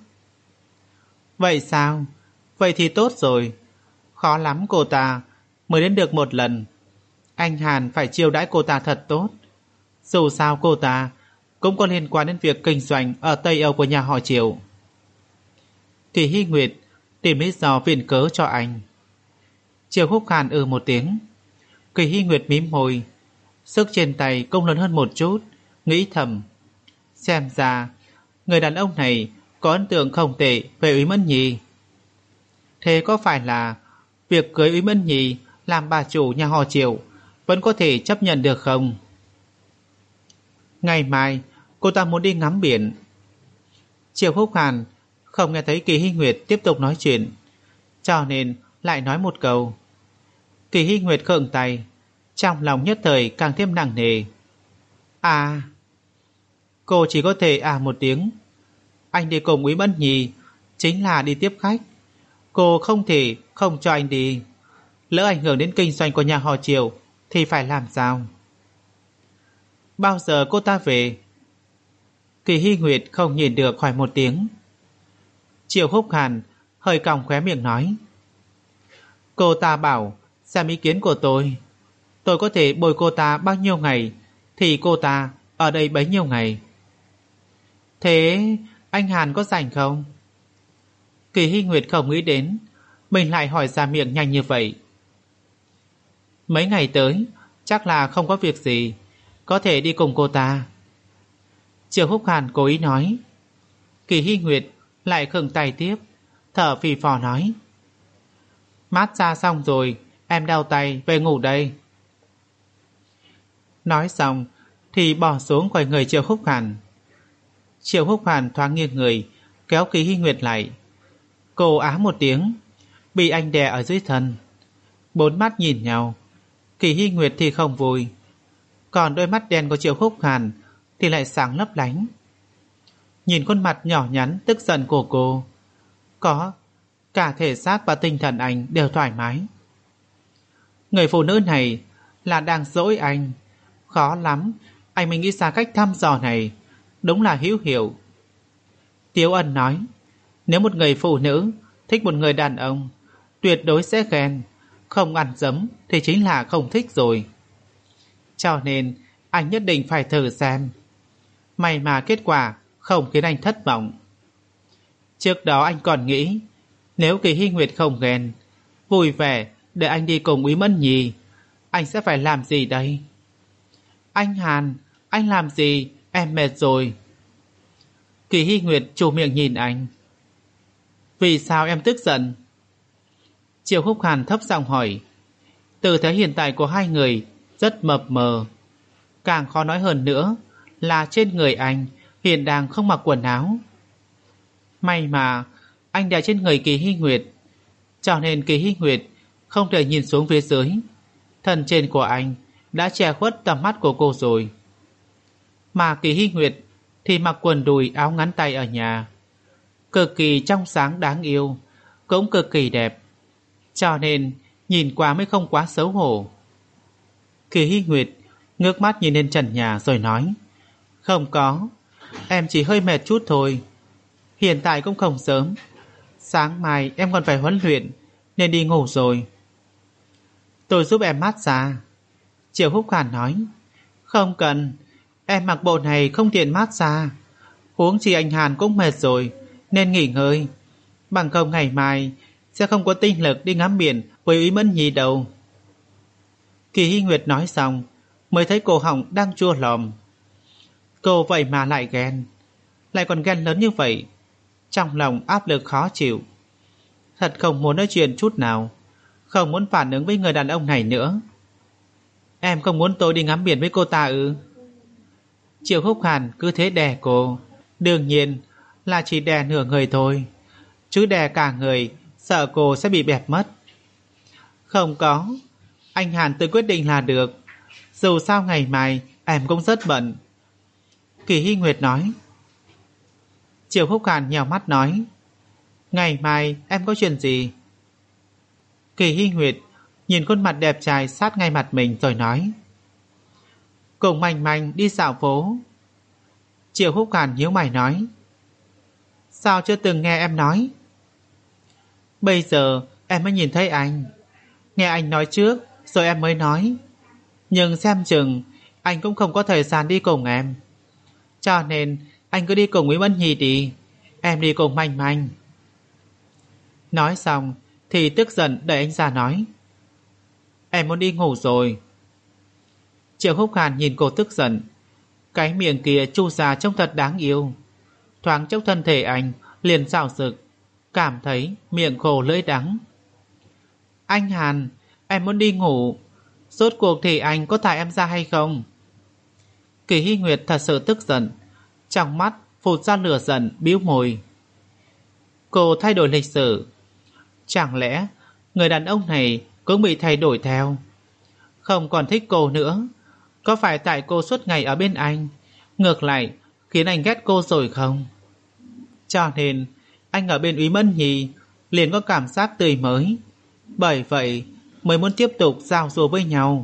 Vậy sao? Vậy thì tốt rồi. Khó lắm cô ta mới đến được một lần. Anh Hàn phải chiêu đãi cô ta thật tốt. Dù sao cô ta cũng có liên quan đến việc kinh doanh ở Tây Âu của nhà họ Triệu. Kỳ Hy Nguyệt tìm lý do viện cớ cho anh. Triệu Húc Hàn ừ một tiếng. Kỳ Hy Nguyệt mím môi, sức trên tay cũng lớn hơn một chút, nghĩ thầm, xem ra người đàn ông này có ấn tượng không tệ về Úy Mẫn Nhi. Thế có phải là việc cưới Úy Mẫn Nhi làm bà chủ nhà họ Triệu vẫn có thể chấp nhận được không? Ngày mai cô ta muốn đi ngắm biển. Triệu Húc Hàn không nghe thấy Kỳ Hy Nguyệt tiếp tục nói chuyện, cho nên lại nói một câu. Kỳ Hy Nguyệt khựng tay, trong lòng nhất thời càng thêm nặng nề. À, cô chỉ có thể à một tiếng. Anh đi cùng Úy Mẫn Nhi chính là đi tiếp khách, cô không thể không cho anh đi. Lỡ ảnh hưởng đến kinh doanh của nhà họ Triệu thì phải làm sao? Bao giờ cô ta về? Kỳ Hy Nguyệt không nhìn được hỏi một tiếng. Triệu Húc Hàn hơi cong khóe miệng nói, cô ta bảo xem ý kiến của tôi, tôi có thể bồi cô ta bao nhiêu ngày thì cô ta ở đây bấy nhiêu ngày. Thế anh Hàn có rảnh không? Kỳ Hy Nguyệt không nghĩ đến mình lại hỏi ra miệng nhanh như vậy. Mấy ngày tới chắc là không có việc gì, có thể đi cùng cô ta. Triệu Húc Hàn cố ý nói. Kỳ Hy Nguyệt lại khựng tay tiếp, thở phì phò nói, mát xa xong rồi, em đau tay, về ngủ đây. Nói xong thì bỏ xuống khỏi người Triệu Húc Hàn. Triệu Húc Hàn thoáng nghiêng người, kéo Kỳ Hy Nguyệt lại. Cô á một tiếng, bị anh đè ở dưới thân. Bốn mắt nhìn nhau, Kỳ Hy Nguyệt thì không vui, còn đôi mắt đen của Triệu Húc Hàn thì lại sáng lấp lánh. Nhìn khuôn mặt nhỏ nhắn tức giận của cô, có cả thể xác và tinh thần anh đều thoải mái. Người phụ nữ này là đang dỗi anh. Khó lắm anh mới nghĩ ra cách thăm dò này. Đúng là hữu hiệu. Tiếu Ân nói, nếu một người phụ nữ thích một người đàn ông, tuyệt đối sẽ ghen. Không ăn dấm thì chính là không thích rồi. Cho nên anh nhất định phải thử xem. May mà kết quả không khiến anh thất vọng. Trước đó anh còn nghĩ, nếu Kỳ Hy Nguyệt không ghen, vui vẻ để anh đi cùng Úy Mẫn Nhi, anh sẽ phải làm gì đây? Anh Hàn, anh làm gì? Em mệt rồi. Kỳ Hy Nguyệt trù miệng nhìn anh. Vì sao em tức giận? Triệu Húc Hàn thấp giọng hỏi. Tư thế hiện tại của hai người rất mập mờ. Càng khó nói hơn nữa là trên người anh hiện đang không mặc quần áo. May mà anh đè trên người Kỳ Hy Nguyệt, cho nên Kỳ Hy Nguyệt không thể nhìn xuống phía dưới. Thân trên của anh đã che khuất tầm mắt của cô rồi. Mà Kỳ Hy Nguyệt thì mặc quần đùi áo ngắn tay ở nhà, cực kỳ trong sáng đáng yêu, cũng cực kỳ đẹp, cho nên nhìn qua mới không quá xấu hổ. Kỳ Hy Nguyệt ngước mắt nhìn lên trần nhà rồi nói, không có, em chỉ hơi mệt chút thôi. Hiện tại cũng không sớm, sáng mai em còn phải huấn luyện, nên đi ngủ rồi. Tôi giúp em mát xa. Triệu Húc Hàn nói, không cần, em mặc bộ này không tiện mát xa. Huống chi anh Hàn cũng mệt rồi, nên nghỉ ngơi. Bằng không ngày mai sẽ không có tinh lực đi ngắm biển với Úy Mẫn Nhi đâu. Kỳ Hy Nguyệt nói xong mới thấy cổ họng đang chua lòm. Cô vậy mà lại ghen, lại còn ghen lớn như vậy. Trong lòng áp lực khó chịu, thật không muốn nói chuyện chút nào, không muốn phản ứng với người đàn ông này nữa. Em không muốn tôi đi ngắm biển với cô ta ư? Triệu Húc Hàn cứ thế đè cô. Đương nhiên là chỉ đè nửa người thôi, chứ đè cả người sợ cô sẽ bị bẹp mất. Không có, anh Hàn tự quyết định là được. Dù sao ngày mai em cũng rất bận. Kỳ Hy Nguyệt nói. Triệu Húc Hàn nhèo mắt nói, ngày mai em có chuyện gì? Kỳ Hy Nguyệt nhìn khuôn mặt đẹp trai sát ngay mặt mình rồi nói, cùng Manh Manh đi dạo phố. Triệu Húc Hàn nhíu mày nói, sao chưa từng nghe em nói? Bây giờ em mới nhìn thấy anh, nghe anh nói trước rồi em mới nói. Nhưng xem chừng anh cũng không có thời gian đi cùng em, cho nên anh cứ đi cùng Úy Mẫn Nhi đi, em đi cùng Manh Manh. Nói xong thì tức giận đẩy anh ra nói, em muốn đi ngủ rồi. Triệu Húc Hàn nhìn cô tức giận, cái miệng kia chu ra trông thật đáng yêu. Thoáng chốc thân thể anh liền xào rực, cảm thấy miệng khô lưỡi đắng. Anh Hàn, em muốn đi ngủ, rốt cuộc thì anh có thả em ra hay không? Kỳ Hy Nguyệt thật sự tức giận, trong mắt phụt ra lửa giận, bĩu môi. Cô thay đổi lịch sử, chẳng lẽ người đàn ông này cũng bị thay đổi theo, không còn thích cô nữa? Có phải tại cô suốt ngày ở bên anh, ngược lại khiến anh ghét cô rồi không? Cho nên anh ở bên Úy Mẫn Nhi liền có cảm giác tươi mới, bởi vậy mới muốn tiếp tục giao du với nhau.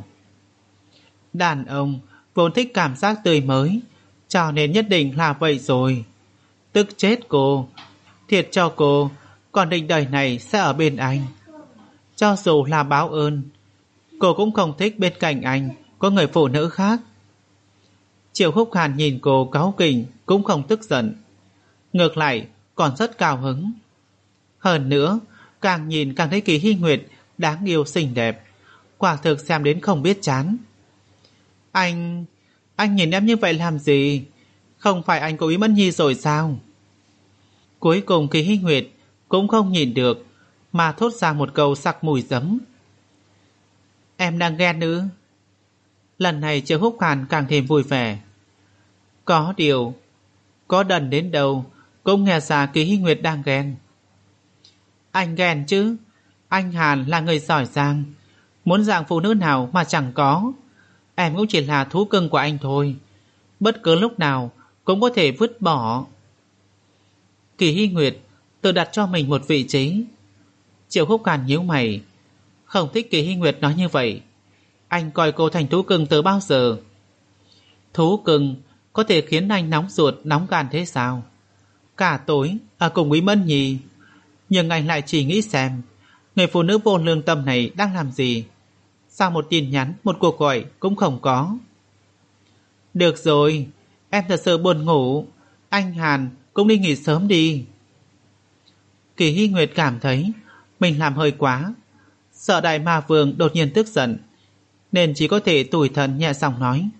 Đàn ông vốn thích cảm giác tươi mới, cho nên nhất định là vậy rồi. Tức chết cô, thiệt cho cô còn định đời này sẽ ở bên anh. Cho dù là báo ơn, cô cũng không thích bên cạnh anh có người phụ nữ khác. Triệu Húc Hàn nhìn cô cáu kỉnh cũng không tức giận, ngược lại còn rất cao hứng. Hơn nữa càng nhìn càng thấy Kỳ Hy Nguyệt đáng yêu xinh đẹp, quả thực xem đến không biết chán. Anh... anh nhìn em như vậy làm gì? Không phải anh có Úy Mẫn Nhi rồi sao? Cuối cùng Kỳ Hy Nguyệt cũng không nhìn được mà thốt ra một câu sặc mùi giấm. Em đang ghen ư? Lần này Triệu Húc Hàn càng thêm vui vẻ. Có điều, có đần đến đâu cũng nghe ra Kỳ Hy Nguyệt đang ghen. Anh ghen chứ? Anh Hàn là người giỏi giang, muốn dạng phụ nữ nào mà chẳng có. Em cũng chỉ là thú cưng của anh thôi. bất cứ lúc nào cũng có thể vứt bỏ. Kỳ Hy Nguyệt tự đặt cho mình một vị trí. Triệu Húc Hàn nhíu mày, không thích Kỳ Hy Nguyệt nói như vậy. Anh coi cô thành thú cưng từ bao giờ? Thú cưng có thể khiến anh nóng ruột nóng gan thế sao? Cả tối ở cùng Quý Mẫn Nhi, nhưng anh lại chỉ nghĩ xem người phụ nữ vô lương tâm này đang làm gì. Sao một tin nhắn, một cuộc gọi cũng không có? Được rồi, em thật sự buồn ngủ. Anh Hàn cũng đi nghỉ sớm đi. Kỳ Hy Nguyệt cảm thấy mình làm hơi quá, sợ Đại Ma Vương đột nhiên tức giận, nên chỉ có thể tủi thân nhẹ giọng nói.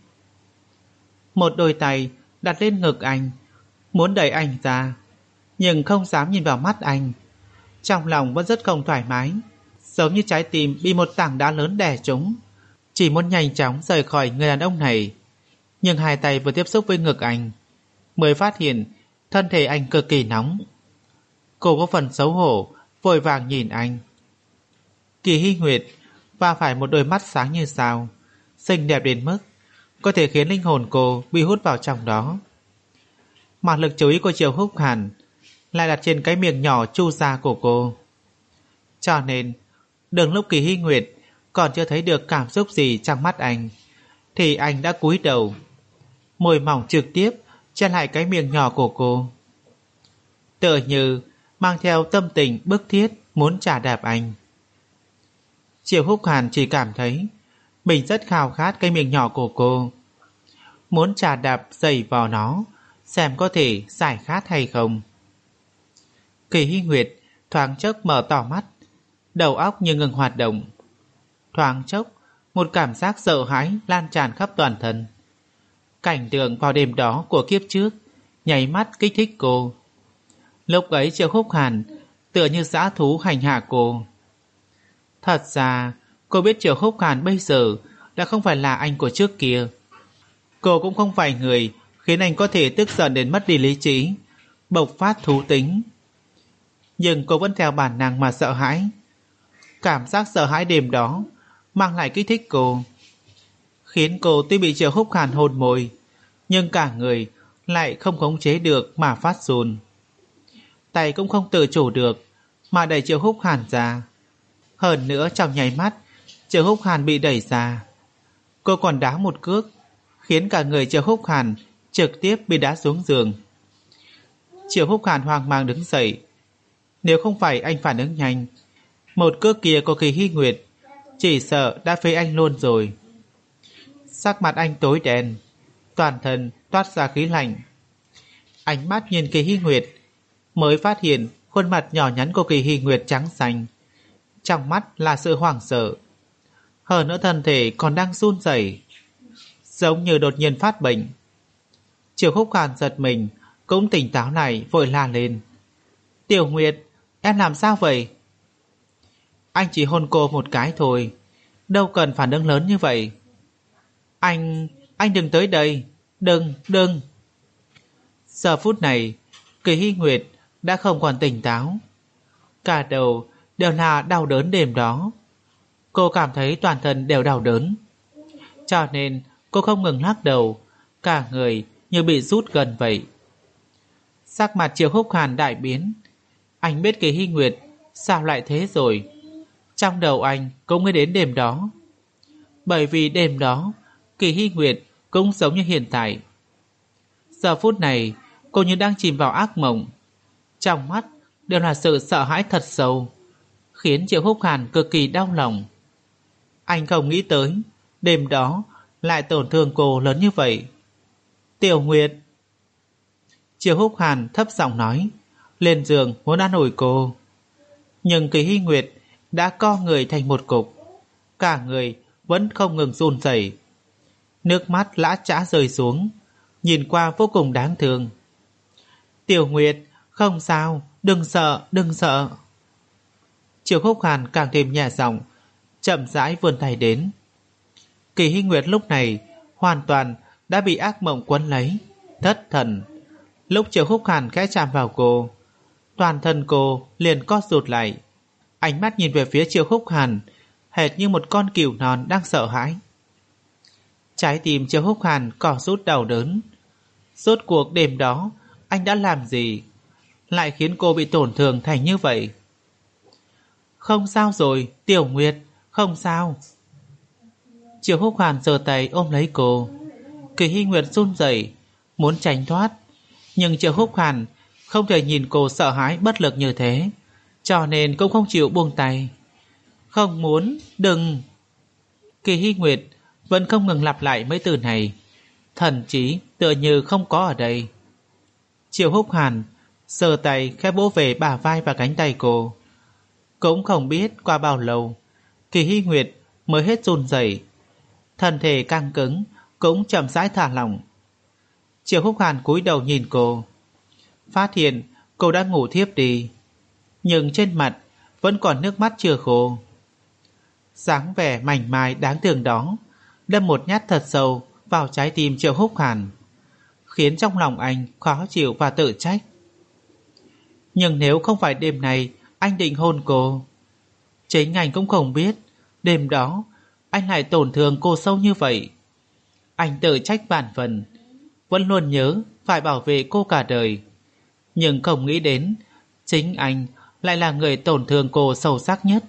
Một đôi tay đặt lên ngực anh, muốn đẩy anh ra, nhưng không dám nhìn vào mắt anh. Trong lòng vẫn rất không thoải mái, giống như trái tim bị một tảng đá lớn đè trúng, chỉ muốn nhanh chóng rời khỏi người đàn ông này. Nhưng hai tay vừa tiếp xúc với ngực anh, mới phát hiện thân thể anh cực kỳ nóng. Cô có phần xấu hổ, vội vàng nhìn anh. Kỳ Hy Nguyệt va phải một đôi mắt sáng như sao, xinh đẹp đến mức có thể khiến linh hồn cô bị hút vào trong đó. Mà lực chú ý của Triệu Húc Hàn lại đặt trên cái miệng nhỏ chu ra của cô. Cho nên đừng lúc Kỳ Hy Nguyệt còn chưa thấy được cảm xúc gì trong mắt anh, thì anh đã cúi đầu, môi mỏng trực tiếp che lại cái miệng nhỏ của cô, tựa như mang theo tâm tình bức thiết muốn trả đạp anh. Triệu Húc Hàn chỉ cảm thấy mình rất khao khát cái miệng nhỏ của cô, muốn trả đạp giày vào nó, xem có thể giải khát hay không. Kỳ Hy Nguyệt thoáng chốc mở to mắt, đầu óc như ngừng hoạt động. Thoáng chốc, một cảm giác sợ hãi lan tràn khắp toàn thân. Cảnh tượng vào đêm đó của kiếp trước nháy mắt kích thích cô. Lúc ấy Triệu Húc Hàn tựa như dã thú hành hạ cô. Thật ra cô biết Triệu Húc Hàn bây giờ đã không phải là anh của trước kia. Cô cũng không phải người khiến anh có thể tức giận đến mất đi lý trí, bộc phát thú tính. Nhưng cô vẫn theo bản năng mà sợ hãi. Cảm giác sợ hãi đêm đó mang lại kích thích cô, khiến cô tuy bị Triệu Húc Hàn hôn môi, nhưng cả người lại không khống chế được mà phát run. Tay cũng không tự chủ được mà đẩy Triệu Húc Hàn ra. Hơn nữa trong nháy mắt Triệu Húc Hàn bị đẩy ra, cô còn đá một cước, khiến cả người Triệu Húc Hàn trực tiếp bị đá xuống giường. Triệu Húc Hàn hoang mang đứng dậy. Nếu không phải anh phản ứng nhanh, một cước kia của Kỳ Hy Nguyệt chỉ sợ đã phế anh luôn rồi. Sắc mặt anh tối đen, toàn thân toát ra khí lạnh. Ánh mắt nhìn Kỳ Hy Nguyệt, mới phát hiện khuôn mặt nhỏ nhắn của Kỳ Hy Nguyệt trắng xanh, trong mắt là sự hoảng sợ. Hơn nữa thân thể còn đang run rẩy, giống như đột nhiên phát bệnh. Triệu Húc Hàn giật mình, cũng tỉnh táo lại, vội la lên. Tiểu Nguyệt, em làm sao vậy? Anh chỉ hôn cô một cái thôi, đâu cần phản ứng lớn như vậy. Anh, anh đừng tới đây, đừng, đừng. Giờ phút này, Kỳ Hy Nguyệt đã không còn tỉnh táo. Cả đầu đều là đau đớn đêm đó. Cô cảm thấy toàn thân đều đau đớn, cho nên cô không ngừng lắc đầu, cả người như bị rút gần vậy. Sắc mặt Triệu Húc Hàn đại biến. Anh biết Kỳ Hy Nguyệt sao lại thế rồi. Trong đầu anh cũng nghĩ đến đêm đó, bởi vì đêm đó Kỳ Hy Nguyệt cũng giống như hiện tại. Giờ phút này cô như đang chìm vào ác mộng, trong mắt đều là sự sợ hãi thật sâu, khiến Triệu Húc Hàn cực kỳ đau lòng. Anh không nghĩ tới đêm đó lại tổn thương cô lớn như vậy. Tiểu Nguyệt. Triệu Húc Hàn thấp giọng nói, lên giường muốn an ủi cô. Nhưng Kỳ Hy Nguyệt đã co người thành một cục, cả người vẫn không ngừng run rẩy, nước mắt lã chã rơi xuống, nhìn qua vô cùng đáng thương. Tiểu Nguyệt, không sao, đừng sợ, đừng sợ. Triệu Húc Hàn càng thêm nhẹ giọng, chậm rãi vươn tay đến. Kỳ Hy Nguyệt lúc này hoàn toàn đã bị ác mộng quấn lấy, thất thần. Lúc Triệu Húc Hàn khẽ chạm vào cô, toàn thân cô liền co rụt lại, ánh mắt nhìn về phía Triệu Húc Hàn hệt như một con cừu non đang sợ hãi. Trái tim Triệu Húc Hàn cò rút đau đớn. Rốt cuộc đêm đó anh đã làm gì lại khiến cô bị tổn thương thành như vậy? Không sao rồi, Tiểu Nguyệt, không sao. Triệu Húc Hàn giơ tay ôm lấy cô. Kỳ Hy Nguyệt run rẩy muốn tránh thoát, nhưng Triệu Húc Hàn không thể nhìn cô sợ hãi bất lực như thế, cho nên cũng không chịu buông tay. Không muốn, đừng. Kỳ Hy Nguyệt vẫn không ngừng lặp lại mấy từ này, thậm chí tựa như không có ở đây. Triệu Húc Hàn giơ tay khẽ vỗ về bả vai và cánh tay cô. Cũng không biết qua bao lâu, Kỳ Hy Nguyệt mới hết run rẩy, thân thể căng cứng cũng chậm rãi thả lỏng. Triệu Húc Hàn cúi đầu nhìn cô, phát hiện cô đã ngủ thiếp đi, nhưng trên mặt vẫn còn nước mắt chưa khô. Dáng vẻ mảnh mai đáng thương đó đâm một nhát thật sâu vào trái tim Triệu Húc Hàn, khiến trong lòng anh khó chịu và tự trách. Nhưng nếu không phải đêm này anh định hôn cô, chính anh cũng không biết đêm đó anh lại tổn thương cô sâu như vậy. Anh tự trách vạn phần, vẫn luôn nhớ phải bảo vệ cô cả đời, nhưng không nghĩ đến chính anh lại là người tổn thương cô sâu sắc nhất.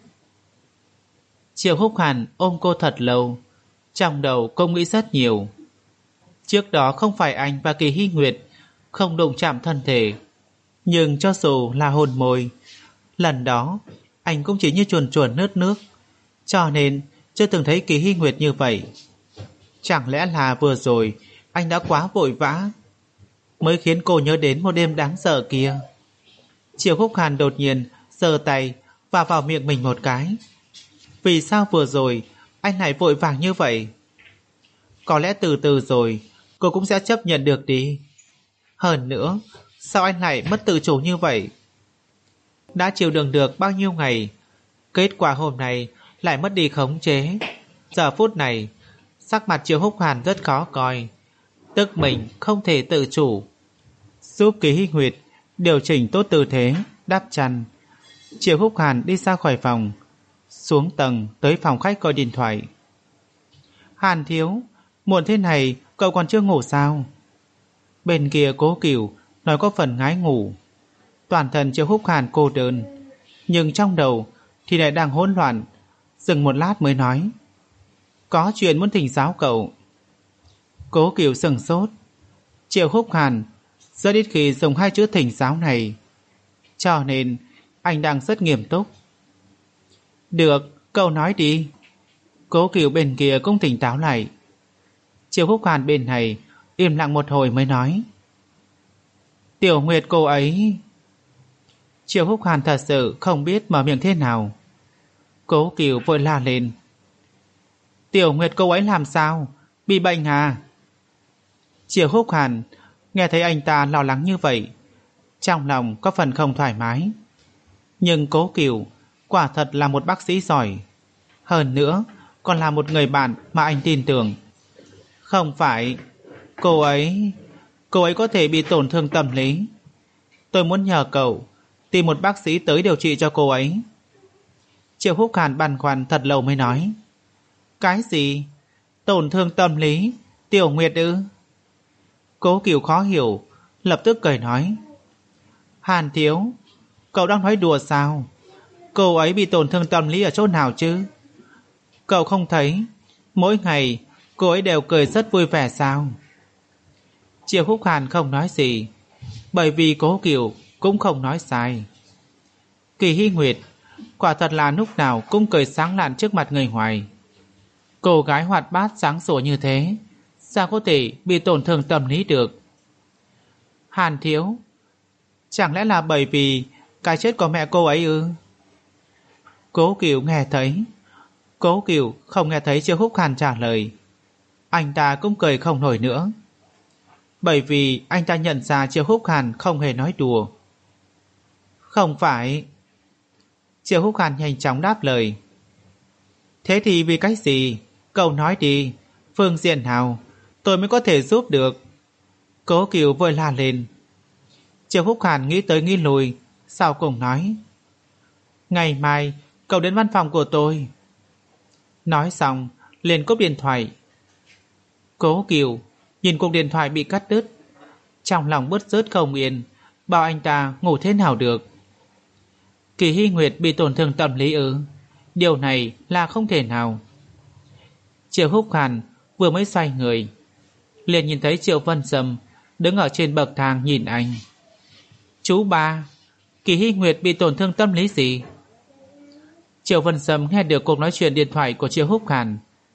Triệu Húc Hàn ôm cô thật lâu, trong đầu cô nghĩ rất nhiều. Trước đó không phải anh và Kỳ Hy Nguyệt không đụng chạm thân thể, nhưng cho dù là hôn môi, lần đó anh cũng chỉ như chuồn chuồn nước nước, cho nên chưa từng thấy Kỳ Hy Nguyệt như vậy. Chẳng lẽ là vừa rồi anh đã quá vội vã mới khiến cô nhớ đến một đêm đáng sợ kia? Triệu Húc Hàn đột nhiên giơ tay và vào miệng mình một cái. Vì sao vừa rồi anh lại vội vàng như vậy? Có lẽ từ từ rồi cô cũng sẽ chấp nhận được đi. Hơn nữa, sao anh lại mất tự chủ như vậy? Đã chịu đựng được bao nhiêu ngày, kết quả hôm nay lại mất đi khống chế. Giờ phút này sắc mặt Triệu Húc Hàn rất khó coi, tức mình không thể tự chủ. Giúp Kỳ Hy Nguyệt điều chỉnh tốt tư thế đắp chăn, Triệu Húc Hàn đi ra khỏi phòng, xuống tầng tới phòng khách gọi điện thoại. Hàn thiếu, muộn thế này cậu còn chưa ngủ sao? Bên kia Cố Cửu nói có phần ngái ngủ. Toàn thân Triệu Húc Hàn cô đơn, nhưng trong đầu thì lại đang hỗn loạn. Dừng một lát mới nói, có chuyện muốn thỉnh giáo cậu. Cố Cửu sừng sốt. Triệu Húc Hàn rất ít khi dùng hai chữ thỉnh giáo này, cho nên anh đang rất nghiêm túc. Được, cậu nói đi. Cố Cửu bên kia cũng tỉnh táo lại. Triệu Húc Hàn bên này im lặng một hồi mới nói, Tiểu Nguyệt cô ấy. Triệu Húc Hàn thật sự không biết mở miệng thế nào. Cố Cửu vội la lên, Tiểu Nguyệt cô ấy làm sao? Bị bệnh à? Triệu Húc Hàn nghe thấy anh ta lo lắng như vậy, trong lòng có phần không thoải mái. Nhưng Cố Cửu quả thật là một bác sĩ giỏi, hơn nữa còn là một người bạn mà anh tin tưởng. Không phải, cô ấy Cô ấy có thể bị tổn thương tâm lý. Tôi muốn nhờ cậu tìm một bác sĩ tới điều trị cho cô ấy. Triệu Húc Hàn băn khoăn thật lâu mới nói, cái gì? Tổn thương tâm lý? Tiểu Nguyệt ư? Cố Cửu khó hiểu, lập tức cười nói, Hàn thiếu, cậu đang nói đùa sao? Cô ấy bị tổn thương tâm lý ở chỗ nào chứ? Cậu không thấy mỗi ngày cô ấy đều cười rất vui vẻ sao? Triệu Húc Hàn không nói gì, bởi vì Cố Cửu cũng không nói sai. Kỳ Hy Nguyệt quả thật là lúc nào cũng cười sáng lạn trước mặt người ngoài. Cô gái hoạt bát sáng sủa như thế, sao có thể bị tổn thương tâm lý được? Hàn thiếu, chẳng lẽ là bởi vì cái chết của mẹ cô ấy ư? Cố Cửu nghe thấy. Cố Cửu không nghe thấy Triệu Húc Hàn trả lời, anh ta cũng cười không nổi nữa, bởi vì anh ta nhận ra Triệu Húc Hàn không hề nói đùa. Không phải. Triệu Húc Hàn nhanh chóng đáp lời, thế thì vì cái gì? Cậu nói đi, phương diện nào tôi mới có thể giúp được? Cố Cửu vội la lên. Triệu Húc Hàn nghĩ tới nghĩ lui, sau cùng nói, ngày mai cậu đến văn phòng của tôi. Nói xong liền cúp điện thoại. Cố Kiều nhìn cuộc điện thoại bị cắt đứt, trong lòng bứt rứt không yên, bảo anh ta ngủ thế nào được. Kỳ Hy Nguyệt bị tổn thương tâm lý ư? Điều này là không thể nào. Triệu Húc Hàn vừa mới xoay người, liền nhìn thấy Triệu Vân Sâm đứng ở trên bậc thang nhìn anh. Chú ba, Kỳ Hy Nguyệt bị tổn thương tâm lý gì? Triệu Vân Sâm nghe được cuộc nói chuyện điện thoại của Triệu Húc Hàn.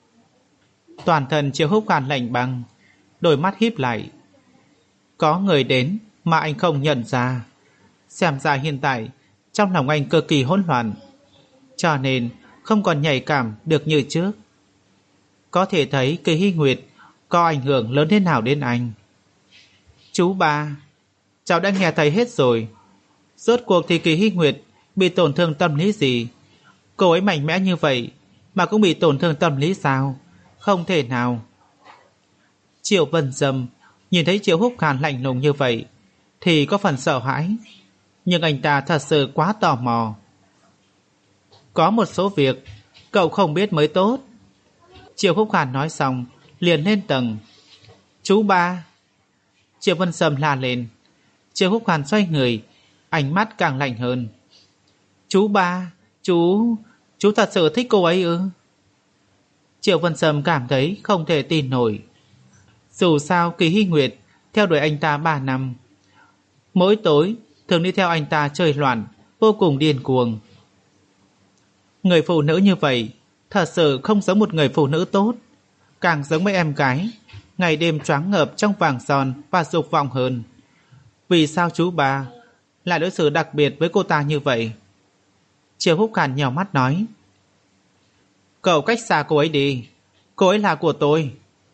Toàn thân Triệu Húc Hàn lạnh băng, đôi mắt híp lại. Có người đến mà anh không nhận ra. Xem ra hiện tại trong lòng anh cực kỳ hỗn loạn, cho nên không còn nhạy cảm được như trước. Có thể thấy Kỳ Hy Nguyệt có ảnh hưởng lớn thế nào đến anh. Chú ba, cháu đã nghe thấy hết rồi. Rốt cuộc thì Kỳ Hy Nguyệt bị tổn thương tâm lý gì? Cô ấy mạnh mẽ như vậy mà cũng bị tổn thương tâm lý sao? Không thể nào. Triệu Vân Sâm nhìn thấy Triệu Húc Hàn lạnh lùng như vậy thì có phần sợ hãi, nhưng anh ta thật sự quá tò mò. Có một số việc cậu không biết mới tốt. Triệu Húc Hàn nói xong liền lên tầng. Chú ba. Triệu Vân Sâm la lên. Triệu Húc Hàn xoay người, ánh mắt càng lạnh hơn. Chú ba, chú Chú thật sự thích cô ấy ư? Triệu Vân Sâm cảm thấy không thể tin nổi. Dù sao Kỳ Hy Nguyệt theo đuổi anh ta ba năm, mỗi tối thường đi theo anh ta chơi loạn, vô cùng điên cuồng. Người phụ nữ như vậy thật sự không giống một người phụ nữ tốt, càng giống mấy em gái ngày đêm choáng ngợp trong vàng son và dục vọng hơn. Vì sao chú ba lại đối xử đặc biệt với cô ta như vậy? Triệu Húc Hàn nhào mắt nói. Cậu cách xa cô ấy đi, cô ấy là của tôi.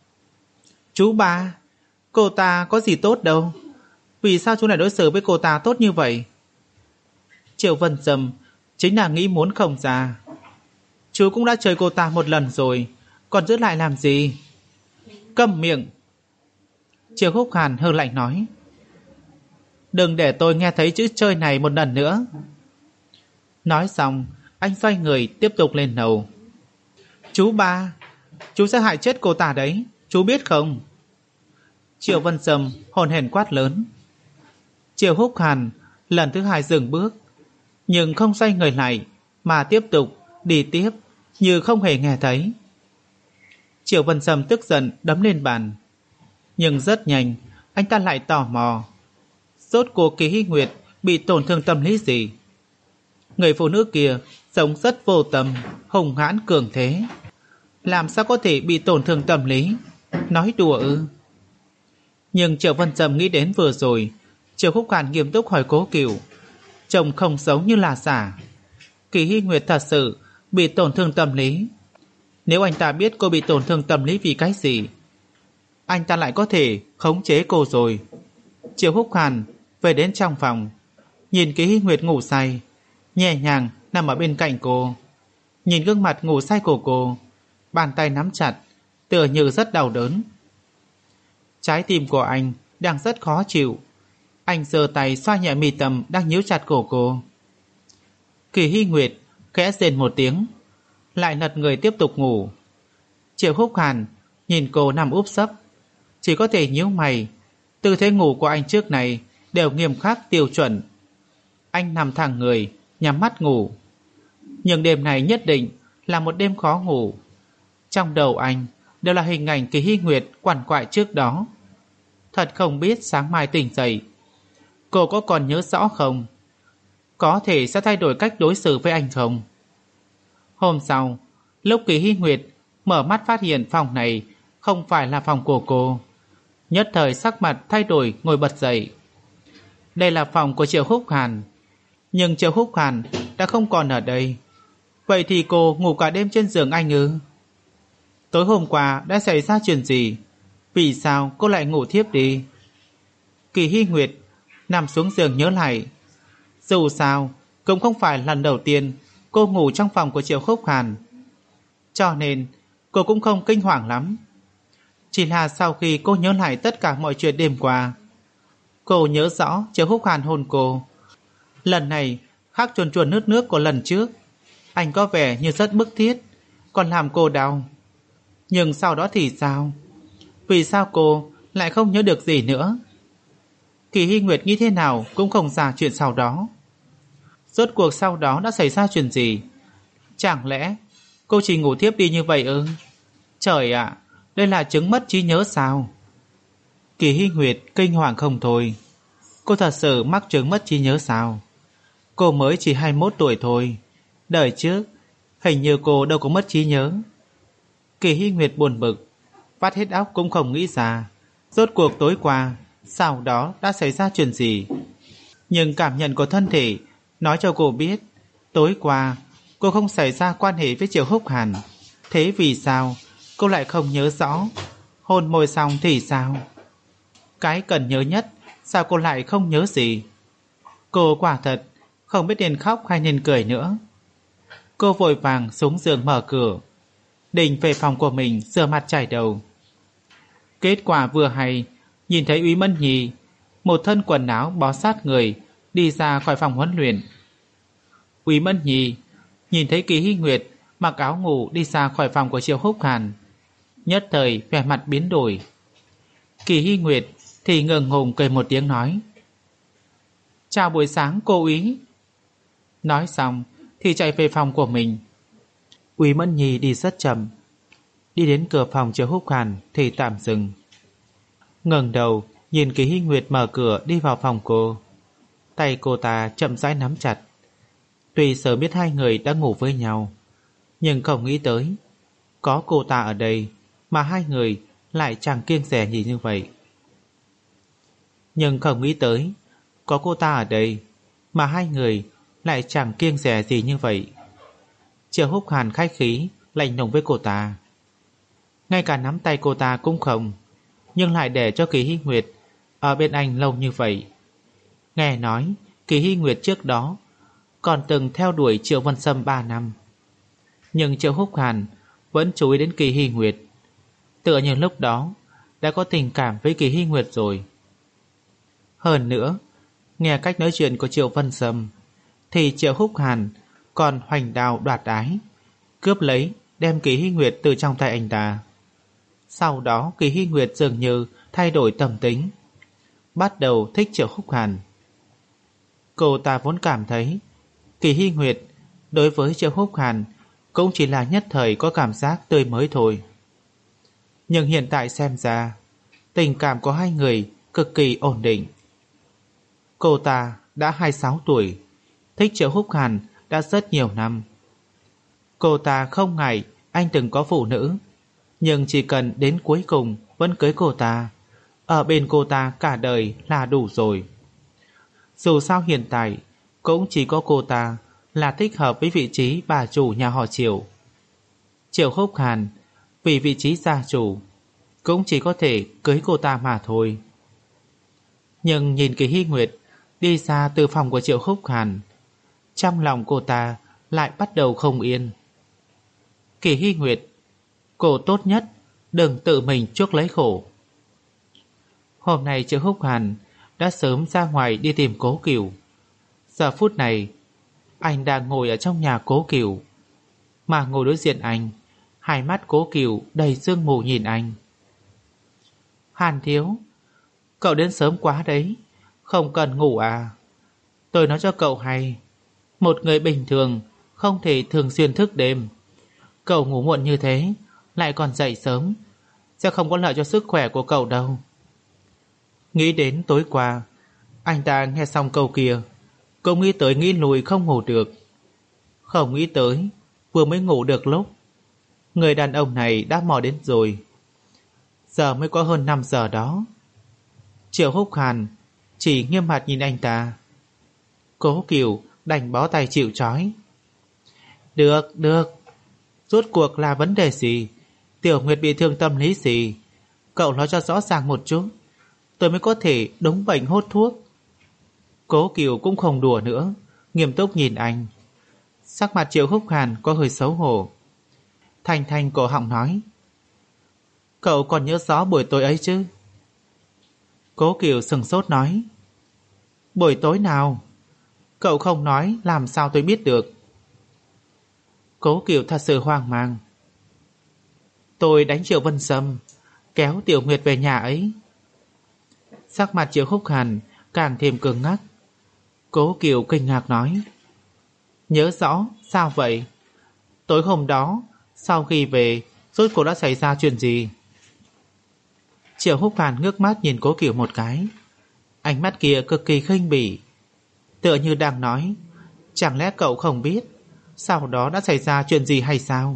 Chú ba, cô ta có gì tốt đâu, vì sao chú lại đối xử với cô ta tốt như vậy? Triệu Vân Sâm chính là nghĩ muốn không ra. Chú cũng đã chơi cô ta một lần rồi, còn giữ lại làm gì? Câm miệng. Triệu Húc Hàn hừ lạnh nói. Đừng để tôi nghe thấy chữ chơi này một lần nữa. Nói xong, anh xoay người tiếp tục lên lầu. Chú ba, chú sẽ hại chết cô ta đấy, chú biết không? Triệu Vân Sâm hồn hển quát lớn. Triệu Húc Hàn lần thứ hai dừng bước, nhưng không xoay người lại mà tiếp tục đi tiếp như không hề nghe thấy. Triệu Vân Sâm tức giận đấm lên bàn, nhưng rất nhanh anh ta lại tò mò. Rốt cuộc Kỳ Hy Nguyệt bị tổn thương tâm lý gì? Người phụ nữ kia sống rất vô tâm, hùng hãn cường thế, làm sao có thể bị tổn thương tâm lý? Nói đùa ư? Nhưng Triệu Vân Sâm nghĩ đến vừa rồi, Triệu Húc Hàn nghiêm túc hỏi Cố Kiều, trông không giống như là giả. Kỳ Hy Nguyệt thật sự bị tổn thương tâm lý. Nếu anh ta biết cô bị tổn thương tâm lý vì cái gì, anh ta lại có thể khống chế cô rồi. Triệu Húc Hàn về đến trong phòng, nhìn Kỳ Hy Nguyệt ngủ say, nhẹ nhàng nằm ở bên cạnh cô, nhìn gương mặt ngủ say của cô, bàn tay nắm chặt, tựa như rất đau đớn. Trái tim của anh đang rất khó chịu. Anh giơ tay xoa nhẹ mi tâm đang nhíu chặt cổ cô. Kỳ Hy Nguyệt khẽ rên một tiếng, lại lật người tiếp tục ngủ. Triệu Húc Hàn nhìn cô nằm úp sấp, chỉ có thể nhíu mày. Tư thế ngủ của anh trước này đều nghiêm khắc tiêu chuẩn. Anh nằm thẳng người, nhắm mắt ngủ. Nhưng đêm này nhất định là một đêm khó ngủ. Trong đầu anh đều là hình ảnh Kỳ Hy Nguyệt quằn quại trước đó. Thật không biết sáng mai tỉnh dậy, cô có còn nhớ rõ không? Có thể sẽ thay đổi cách đối xử với anh không? Hôm sau, lúc Kỳ Hy Nguyệt mở mắt phát hiện phòng này không phải là phòng của cô, nhất thời sắc mặt thay đổi, ngồi bật dậy. Đây là phòng của Triệu Húc Hàn, nhưng Triệu Húc Hàn đã không còn ở đây. Vậy thì cô ngủ cả đêm trên giường anh ư? Tối hôm qua đã xảy ra chuyện gì? Vì sao cô lại ngủ thiếp đi? Kỳ Hy Nguyệt nằm xuống giường nhớ lại. Dù sao cũng không phải lần đầu tiên cô ngủ trong phòng của Triệu Húc Hàn, cho nên cô cũng không kinh hoàng lắm. Chỉ là sau khi cô nhớ lại tất cả mọi chuyện đêm qua, cô nhớ rõ Triệu Húc Hàn hôn cô. Lần này khác chuồn chuồn nước nước của lần trước. Anh có vẻ như rất bức thiết, còn làm cô đau. Nhưng sau đó thì sao? Vì sao cô lại không nhớ được gì nữa? Kỳ Hy Nguyệt nghĩ thế nào cũng không ra chuyện sau đó. Rốt cuộc sau đó đã xảy ra chuyện gì? Chẳng lẽ cô chỉ ngủ thiếp đi như vậy ư? Trời ạ, đây là chứng mất trí nhớ sao? Kỳ Hy Nguyệt kinh hoàng không thôi. Cô thật sự mắc chứng mất trí nhớ sao? Cô mới chỉ hai mươi mốt tuổi thôi. Đời trước hình như cô đâu có mất trí nhớ. Kỳ Hy Nguyệt buồn bực, vắt hết óc cũng không nghĩ ra rốt cuộc tối qua sau đó đã xảy ra chuyện gì. Nhưng cảm nhận của thân thể nói cho cô biết tối qua cô không xảy ra quan hệ với Triệu Húc Hàn. Thế vì sao cô lại không nhớ rõ? Hôn môi xong thì sao? Cái cần nhớ nhất sao cô lại không nhớ gì? Cô quả thật không biết nên khóc hay nên cười nữa. Cô vội vàng xuống giường mở cửa, định về phòng của mình rửa mặt chải đầu. Kết quả vừa hay nhìn thấy Úy Mân Nhi một thân quần áo bó sát người đi ra khỏi phòng huấn luyện. Úy Mân Nhi nhìn thấy Kỳ Hy Nguyệt mặc áo ngủ đi ra khỏi phòng của Triệu Húc Hàn, nhất thời vẻ mặt biến đổi. Kỳ Hy Nguyệt thì ngượng ngùng cười một tiếng nói: "Chào buổi sáng cô Úy." Nói xong thì chạy về phòng của mình. Úy Mân Nhi đi rất chậm, đi đến cửa phòng Triệu Húc Hàn thì tạm dừng, ngẩng đầu nhìn Kỳ Hy Nguyệt mở cửa đi vào phòng cô. Tay cô ta chậm rãi nắm chặt. Tuy sớm biết hai người đã ngủ với nhau, nhưng không nghĩ tới có cô ta ở đây mà hai người lại chẳng kiêng dè gì như vậy. Nhưng không nghĩ tới có cô ta ở đây mà hai người lại chẳng kiêng dè gì như vậy. Triệu Húc Hàn khách khí lạnh lùng với cô ta, ngay cả nắm tay cô ta cũng không, nhưng lại để cho Kỳ Hy Nguyệt ở bên anh lâu như vậy. Nghe nói Kỳ Hy Nguyệt trước đó còn từng theo đuổi Triệu Vân Sâm ba năm, nhưng Triệu Húc Hàn vẫn chú ý đến Kỳ Hy Nguyệt, tựa như lúc đó đã có tình cảm với Kỳ Hy Nguyệt rồi. Hơn nữa, nghe cách nói chuyện của Triệu Vân Sâm thì Triệu Húc Hàn còn hoành đao đoạt ái, cướp lấy đem Kỳ Hy Nguyệt từ trong tay anh ta. Sau đó Kỳ Hy Nguyệt dường như thay đổi tâm tính, bắt đầu thích Triệu Húc Hàn. Cô ta vốn cảm thấy Kỳ Hy Nguyệt đối với Triệu Húc Hàn cũng chỉ là nhất thời có cảm giác tươi mới thôi. Nhưng hiện tại xem ra tình cảm của hai người cực kỳ ổn định. Cô ta đã hai mươi sáu tuổi, thích Triệu Húc Hàn đã rất nhiều năm. Cô ta không ngại anh từng có phụ nữ, nhưng chỉ cần đến cuối cùng vẫn cưới cô ta, ở bên cô ta cả đời là đủ rồi. Dù sao hiện tại cũng chỉ có cô ta là thích hợp với vị trí bà chủ nhà họ Triệu. Triệu Húc Hàn vì vị trí gia chủ cũng chỉ có thể cưới cô ta mà thôi. Nhưng nhìn Kỳ Hy Nguyệt đi ra từ phòng của Triệu Húc Hàn, trong lòng cô ta lại bắt đầu không yên. Kỳ Hy Nguyệt, cô tốt nhất đừng tự mình chuốc lấy khổ. Hôm nay Triệu Húc Hàn đã sớm ra ngoài đi tìm Cố Cửu. Giờ phút này anh đang ngồi ở trong nhà Cố Cửu, mà ngồi đối diện anh, hai mắt Cố Cửu đầy sương mù nhìn anh. "Hàn thiếu, cậu đến sớm quá đấy, không cần ngủ à? Tôi nói cho cậu hay, một người bình thường không thể thường xuyên thức đêm. Cậu ngủ muộn như thế lại còn dậy sớm sẽ không có lợi cho sức khỏe của cậu đâu." Nghĩ đến tối qua anh ta nghe xong câu kia, cũng nghĩ tới nghĩ lùi không ngủ được. Không nghĩ tới vừa mới ngủ được lúc, người đàn ông này đã mò đến rồi. Giờ mới có hơn năm giờ đó. Triệu Húc Hàn chỉ nghiêm mặt nhìn anh ta. Cố Cửu đành bó tay chịu trói. Được, được, rốt cuộc là vấn đề gì? Tiểu Nguyệt bị thương tâm lý gì? Cậu nói cho rõ ràng một chút, tôi mới có thể đúng bệnh hốt thuốc. Cố Cửu cũng không đùa nữa, nghiêm túc nhìn anh. Sắc mặt Triệu Húc Hàn có hơi xấu hổ. Thanh thanh cổ họng nói: "Cậu còn nhớ rõ buổi tối ấy chứ?" Cố Cửu sừng sốt nói: "Buổi tối nào? Cậu không nói làm sao tôi biết được?" Cố Cửu thật sự hoang mang. "Tôi đánh Triệu Vân Sâm, kéo Tiểu Nguyệt về nhà ấy. Sắc mặt Triệu Húc Hàn càng thêm cứng ngắc. Cố Kiều kinh ngạc nói: Nhớ rõ, sao vậy? Tối hôm đó, sau khi về, rốt cuộc đã xảy ra chuyện gì? Triệu Húc Hàn ngước mắt nhìn Cố Kiều một cái. Ánh mắt kia cực kỳ khinh bỉ, tựa như đang nói: chẳng lẽ cậu không biết sau đó đã xảy ra chuyện gì hay sao?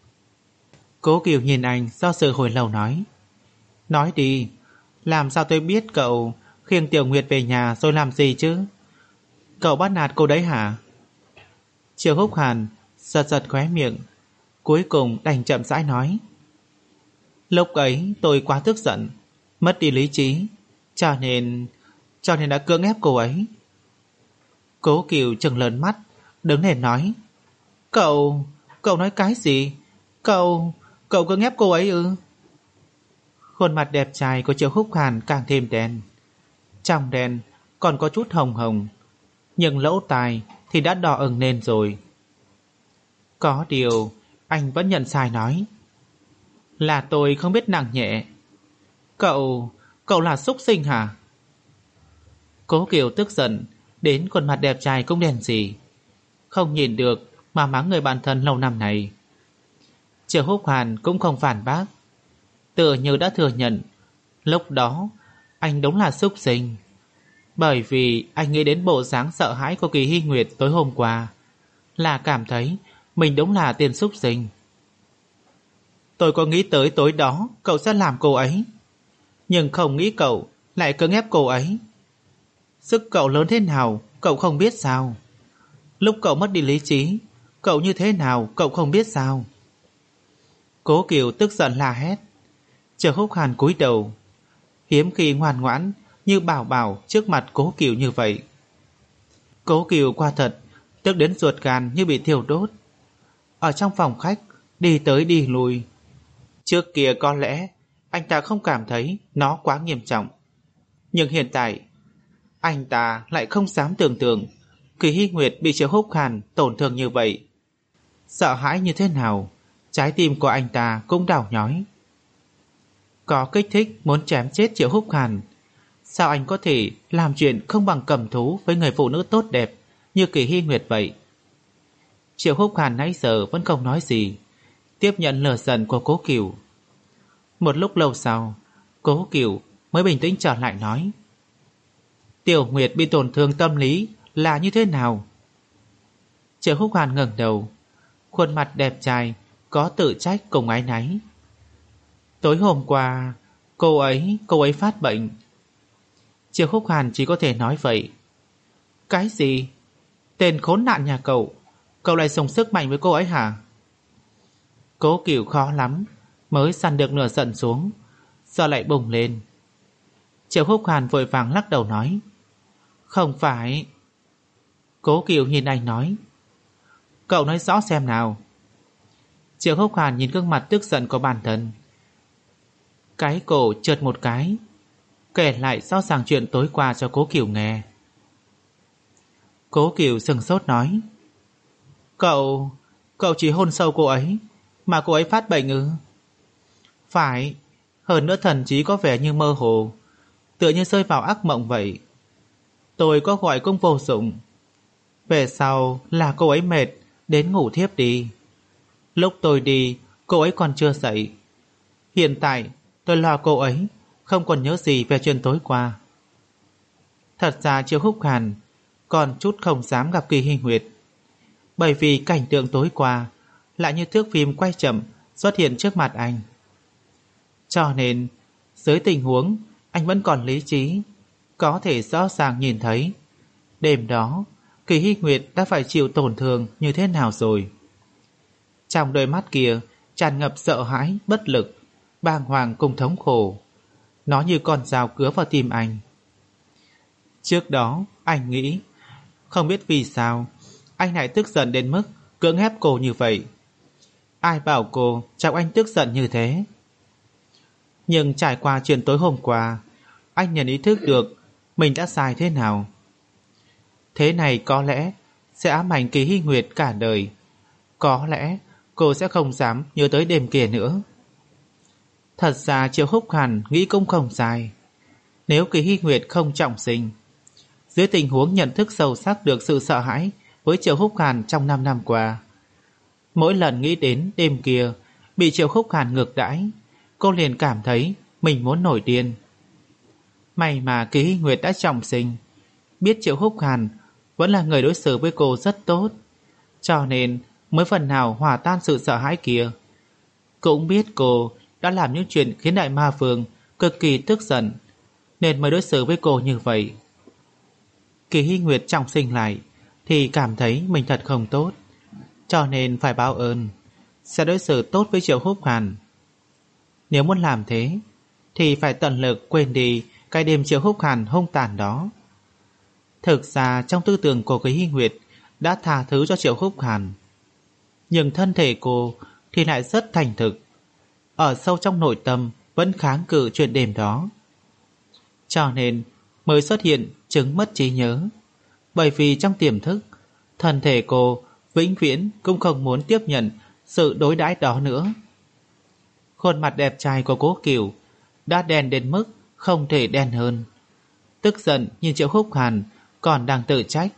Cố Kiều nhìn anh do sự hồi lâu nói: Nói đi, làm sao tôi biết cậu khiêng Tiểu Nguyệt về nhà rồi làm gì chứ? Cậu bắt nạt cô đấy hả? Triệu Húc Hàn giật giật khóe miệng, cuối cùng đành chậm rãi nói: Lúc ấy tôi quá tức giận, mất đi lý trí, cho nên cho nên đã cưỡng ép cô ấy. Cố Kiều trừng lớn mắt, đứng lên nói: Cậu, cậu nói cái gì? Cậu, cậu cưỡng ép cô ấy ư? Khuôn mặt đẹp trai của Triệu Húc Hàn càng thêm đen. Trong đen còn có chút hồng hồng, nhưng lỗ tai thì đã đỏ ửng lên rồi. Có điều anh vẫn nhận sai nói: Là tôi không biết nặng nhẹ. Cậu, cậu là súc sinh hả? Cố Kiều tức giận đến khuôn mặt đẹp trai cũng đen gì, không nhìn được mà mắng người bạn thân lâu năm này. Triệu Húc Hàn cũng không phản bác, tựa như đã thừa nhận lúc đó anh đúng là súc sinh, bởi vì anh nghĩ đến bộ dáng sợ hãi của Kỳ Hy Nguyệt tối hôm qua, là cảm thấy mình đúng là tên súc sinh. Tôi có nghĩ tới tối đó cậu sẽ làm cô ấy, nhưng không nghĩ cậu lại cưỡng ép cô ấy. Sức cậu lớn thế nào cậu không biết sao? Lúc cậu mất đi lý trí, cậu như thế nào cậu không biết sao? Cố Kiều tức giận la hét. Triệu Húc Hàn cúi đầu, hiếm khi ngoan ngoãn như bảo bảo trước mặt Cố Kiều như vậy. Cố Kiều qua thật tức đến ruột gan như bị thiêu đốt. Ở trong phòng khách đi tới đi lui. Trước kia có lẽ anh ta không cảm thấy nó quá nghiêm trọng, nhưng hiện tại anh ta lại không dám tưởng tượng Kỳ Hy Nguyệt bị Triệu Húc Hàn tổn thương như vậy. Sợ hãi như thế nào, trái tim của anh ta cũng đau nhói. Có kích thích muốn chém chết Triệu Húc Hàn, sao anh có thể làm chuyện không bằng cầm thú với người phụ nữ tốt đẹp như Kỳ Hy Nguyệt vậy? Triệu Húc Hàn nãy giờ vẫn không nói gì, tiếp nhận lửa giận của Cố Kiều. Một lúc lâu sau, Cố Kiều mới bình tĩnh trở lại nói: Tiểu Nguyệt bị tổn thương tâm lý là như thế nào? Triệu Húc Hàn ngẩng đầu, khuôn mặt đẹp trai có tự trách cùng áy náy. Tối hôm qua cô ấy cô ấy phát bệnh. Triệu Húc Hàn chỉ có thể nói vậy. Cái gì? Tên khốn nạn nhà cậu, cậu lại dùng sức mạnh với cô ấy hả? Cố Kiều khó lắm mới săn được nửa giận xuống, giờ lại bùng lên. Triệu Húc Hàn vội vàng lắc đầu nói: Không phải. Cố Kiều nhìn anh nói: Cậu nói rõ xem nào. Triệu Húc Hàn nhìn gương mặt tức giận của bản thân, cái cổ trượt một cái, kể lại rõ ràng chuyện tối qua cho Cố Kiều nghe. Cố Kiều sừng sốt nói: Cậu, cậu chỉ hôn sâu cô ấy mà cô ấy phát bệnh ư? Phải, hơn nữa thần trí có vẻ như mơ hồ, tựa như rơi vào ác mộng vậy. Tôi có gọi cũng vô dụng. Về sau là cô ấy mệt đến ngủ thiếp đi. Lúc tôi đi, cô ấy còn chưa dậy. Hiện tại tôi lo cô ấy không còn nhớ gì về chuyện tối qua. Thật ra Triệu Húc Hàn còn chút không dám gặp Kỳ Hy Nguyệt, bởi vì cảnh tượng tối qua lại như thước phim quay chậm xuất hiện trước mặt anh. Cho nên dưới tình huống anh vẫn còn lý trí, có thể rõ ràng nhìn thấy đêm đó Kỳ Hy Nguyệt đã phải chịu tổn thương như thế nào rồi. Trong đôi mắt kia tràn ngập sợ hãi, bất lực, bàng hoàng cùng thống khổ. Nó như con dao cứa vào tim anh. Trước đó anh nghĩ, không biết vì sao anh lại tức giận đến mức cưỡng ép cô như vậy. Ai bảo cô chọc anh tức giận như thế? Nhưng trải qua chuyện tối hôm qua, anh nhận ý thức được mình đã sai thế nào. Thế này có lẽ sẽ ám ảnh Kỳ Hy Nguyệt cả đời. Có lẽ cô sẽ không dám nhớ tới đêm kia nữa. Thật ra Triệu Húc Hàn nghĩ cũng không sai. Nếu Kỳ Hy Nguyệt không trọng sinh, dưới tình huống nhận thức sâu sắc được sự sợ hãi với Triệu Húc Hàn trong năm năm qua, mỗi lần nghĩ đến đêm kia bị Triệu Húc Hàn ngược đãi, cô liền cảm thấy mình muốn nổi điên. May mà Kỳ Hy Nguyệt đã trọng sinh, biết Triệu Húc Hàn vẫn là người đối xử với cô rất tốt, cho nên mới phần nào hòa tan sự sợ hãi kia. Cũng biết cô đã làm những chuyện khiến Đại Ma Vương cực kỳ tức giận, nên mới đối xử với cô như vậy. Kỳ Hy Nguyệt trọng sinh lại thì cảm thấy mình thật không tốt, cho nên phải báo ơn, sẽ đối xử tốt với Triệu Húc Hàn. Nếu muốn làm thế thì phải tận lực quên đi cái đêm Triệu Húc Hàn hung tàn đó. Thực ra trong tư tưởng của Kỳ Hy Nguyệt đã tha thứ cho Triệu Húc Hàn, nhưng thân thể cô thì lại rất thành thực, ở sâu trong nội tâm vẫn kháng cự chuyện đêm đó, cho nên mới xuất hiện chứng mất trí nhớ. Bởi vì trong tiềm thức, thân thể cô vĩnh viễn cũng không muốn tiếp nhận sự đối đãi đó nữa. Khuôn mặt đẹp trai của Cố Cửu đã đen đến mức không thể đen hơn, tức giận nhìn Triệu Húc Hàn còn đang tự trách.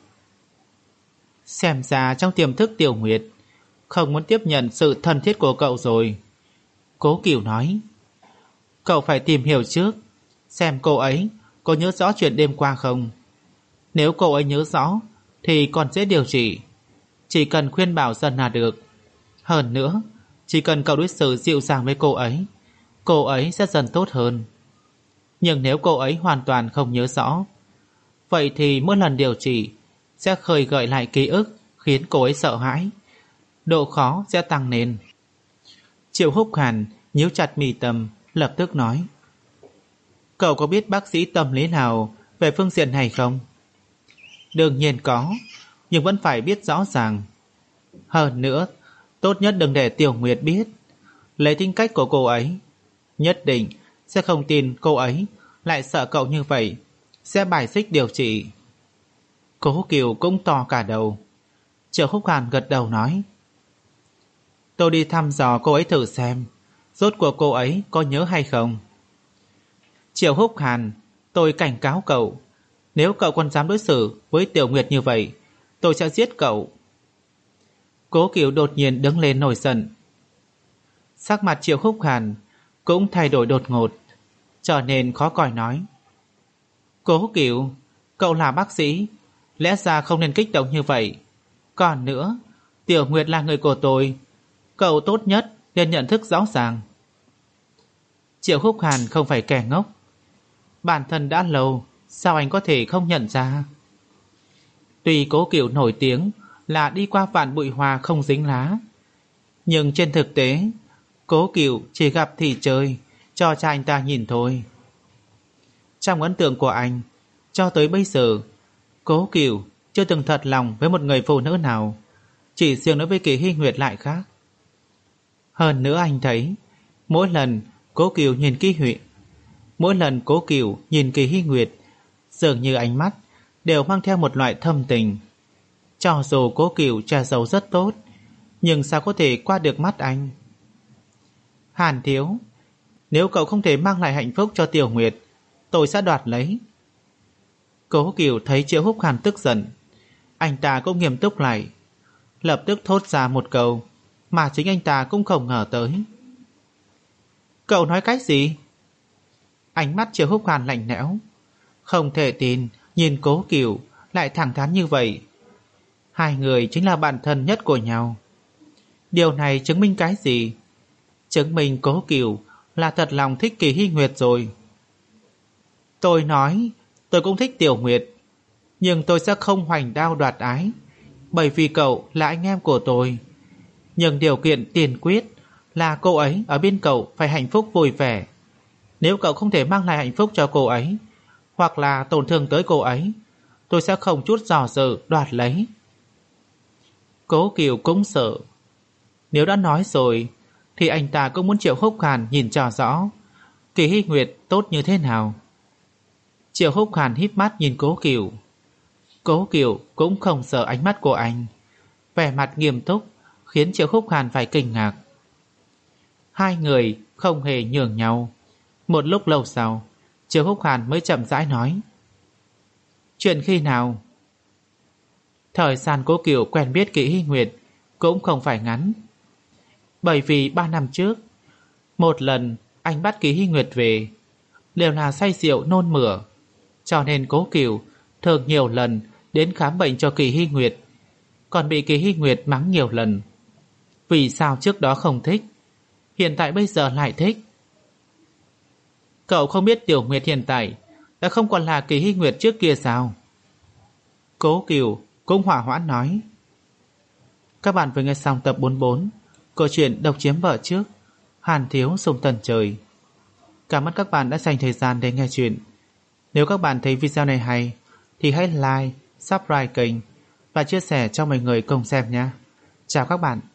Xem ra trong tiềm thức Tiểu Nguyệt không muốn tiếp nhận sự thân thiết của cậu rồi. Cố Cửu nói, cậu phải tìm hiểu trước, xem cô ấy có nhớ rõ chuyện đêm qua không. Nếu cô ấy nhớ rõ thì còn dễ điều trị, chỉ cần khuyên bảo dần là được. Hơn nữa, chỉ cần cậu đối xử dịu dàng với cô ấy, cô ấy sẽ dần tốt hơn. Nhưng nếu cô ấy hoàn toàn không nhớ rõ, vậy thì mỗi lần điều trị sẽ khơi gợi lại ký ức, khiến cô ấy sợ hãi, độ khó sẽ tăng lên. Triệu Húc Hàn nhíu chặt mi tâm, lập tức nói, cậu có biết bác sĩ tâm lý nào về phương diện này không? Đương nhiên có, nhưng vẫn phải biết rõ ràng. Hơn nữa, tốt nhất đừng để Tiểu Nguyệt biết. Lấy tính cách của cô ấy, nhất định sẽ không tin cô ấy lại sợ cậu như vậy, sẽ bài xích điều trị. Cố Kiều cũng to cả đầu. Triệu Húc Hàn gật đầu nói, tôi đi thăm dò cô ấy thử xem, rốt cuộc cô ấy có nhớ hay không. Triệu Húc Hàn, tôi cảnh cáo cậu, nếu cậu còn dám đối xử với Tiểu Nguyệt như vậy, tôi sẽ giết cậu. Cố Kiều đột nhiên đứng lên nổi giận. Sắc mặt Triệu Húc Hàn cũng thay đổi đột ngột, trở nên khó coi nói, Cố Kiều, cậu là bác sĩ, lẽ ra không nên kích động như vậy. Còn nữa, Tiểu Nguyệt là người của tôi, cậu tốt nhất nên nhận thức rõ ràng. Triệu Húc Hàn không phải kẻ ngốc, bản thân đã lâu, sao anh có thể không nhận ra? Tuy Cố Kiều nổi tiếng là đi qua vạn bụi hoa không dính lá, nhưng trên thực tế Cố Kiều chỉ gặp thì chơi, cho cha anh ta nhìn thôi. Trong ấn tượng của anh, cho tới bây giờ Cố Kiều chưa từng thật lòng với một người phụ nữ nào, chỉ riêng đối với Kỳ Hy Nguyệt lại khác. Hơn nữa anh thấy, mỗi lần Cố Kiều nhìn Kỳ Huy, mỗi lần Cố Kiều nhìn Kỳ Hy Nguyệt, dường như ánh mắt đều mang theo một loại thâm tình. Cho dù Cố Kiều che giấu rất tốt, nhưng sao có thể qua được mắt anh? Hàn thiếu, nếu cậu không thể mang lại hạnh phúc cho Tiểu Nguyệt, tôi sẽ đoạt lấy. Cố Kiều thấy Triệu Húc Hàn tức giận, anh ta cũng nghiêm túc lại, lập tức thốt ra một câu mà chính anh ta cũng không ngờ tới. Cậu nói cái gì? Ánh mắt Triệu Húc Hàn lạnh lẽo, không thể tin nhìn Cố Kiều lại thẳng thắn như vậy. Hai người chính là bạn thân nhất của nhau. Điều này chứng minh cái gì? Chứng minh Cố Kiều là thật lòng thích Kỳ Hy Nguyệt rồi. Tôi nói tôi cũng thích Tiểu Nguyệt, nhưng tôi sẽ không hoành đao đoạt ái, bởi vì cậu là anh em của tôi. Nhưng điều kiện tiền quyết là cô ấy ở bên cậu phải hạnh phúc vui vẻ. Nếu cậu không thể mang lại hạnh phúc cho cô ấy, hoặc là tổn thương tới cô ấy, tôi sẽ không chút dò dự đoạt lấy. Cố Kiều cũng sợ. Nếu đã nói rồi thì anh ta cũng muốn Triệu Húc Hàn nhìn cho rõ Kỳ Hy Nguyệt tốt như thế nào. Triệu Húc Hàn híp mắt nhìn Cố Kiều. Cố Kiều cũng không sợ ánh mắt của anh, vẻ mặt nghiêm túc khiến Triệu Húc Hàn phải kinh ngạc. Hai người không hề nhường nhau. Một lúc lâu sau, Triệu Húc Hàn mới chậm rãi nói: Chuyện khi nào? Thời gian Cố Cửu quen biết Kỷ Hy Nguyệt cũng không phải ngắn. Bởi vì ba năm trước, một lần anh bắt Kỷ Hy Nguyệt về, đều là say rượu nôn mửa, cho nên Cố Cửu thường nhiều lần đến khám bệnh cho Kỷ Hy Nguyệt, còn bị Kỷ Hy Nguyệt mắng nhiều lần. Vì sao trước đó không thích, hiện tại bây giờ lại thích? Cậu không biết Tiểu Nguyệt hiện tại đã không còn là Kỷ Hy Nguyệt trước kia sao? Cố Cửu cũng hỏa hoãn nói. Các bạn vừa nghe xong tập bốn mươi bốn câu chuyện Độc Chiếm Vợ Trước, Hàn Thiếu Sùng Tần Trời. Cảm ơn các bạn đã dành thời gian để nghe chuyện. Nếu các bạn thấy video này hay thì hãy like, subscribe kênh và chia sẻ cho mọi người cùng xem nhé. Chào các bạn.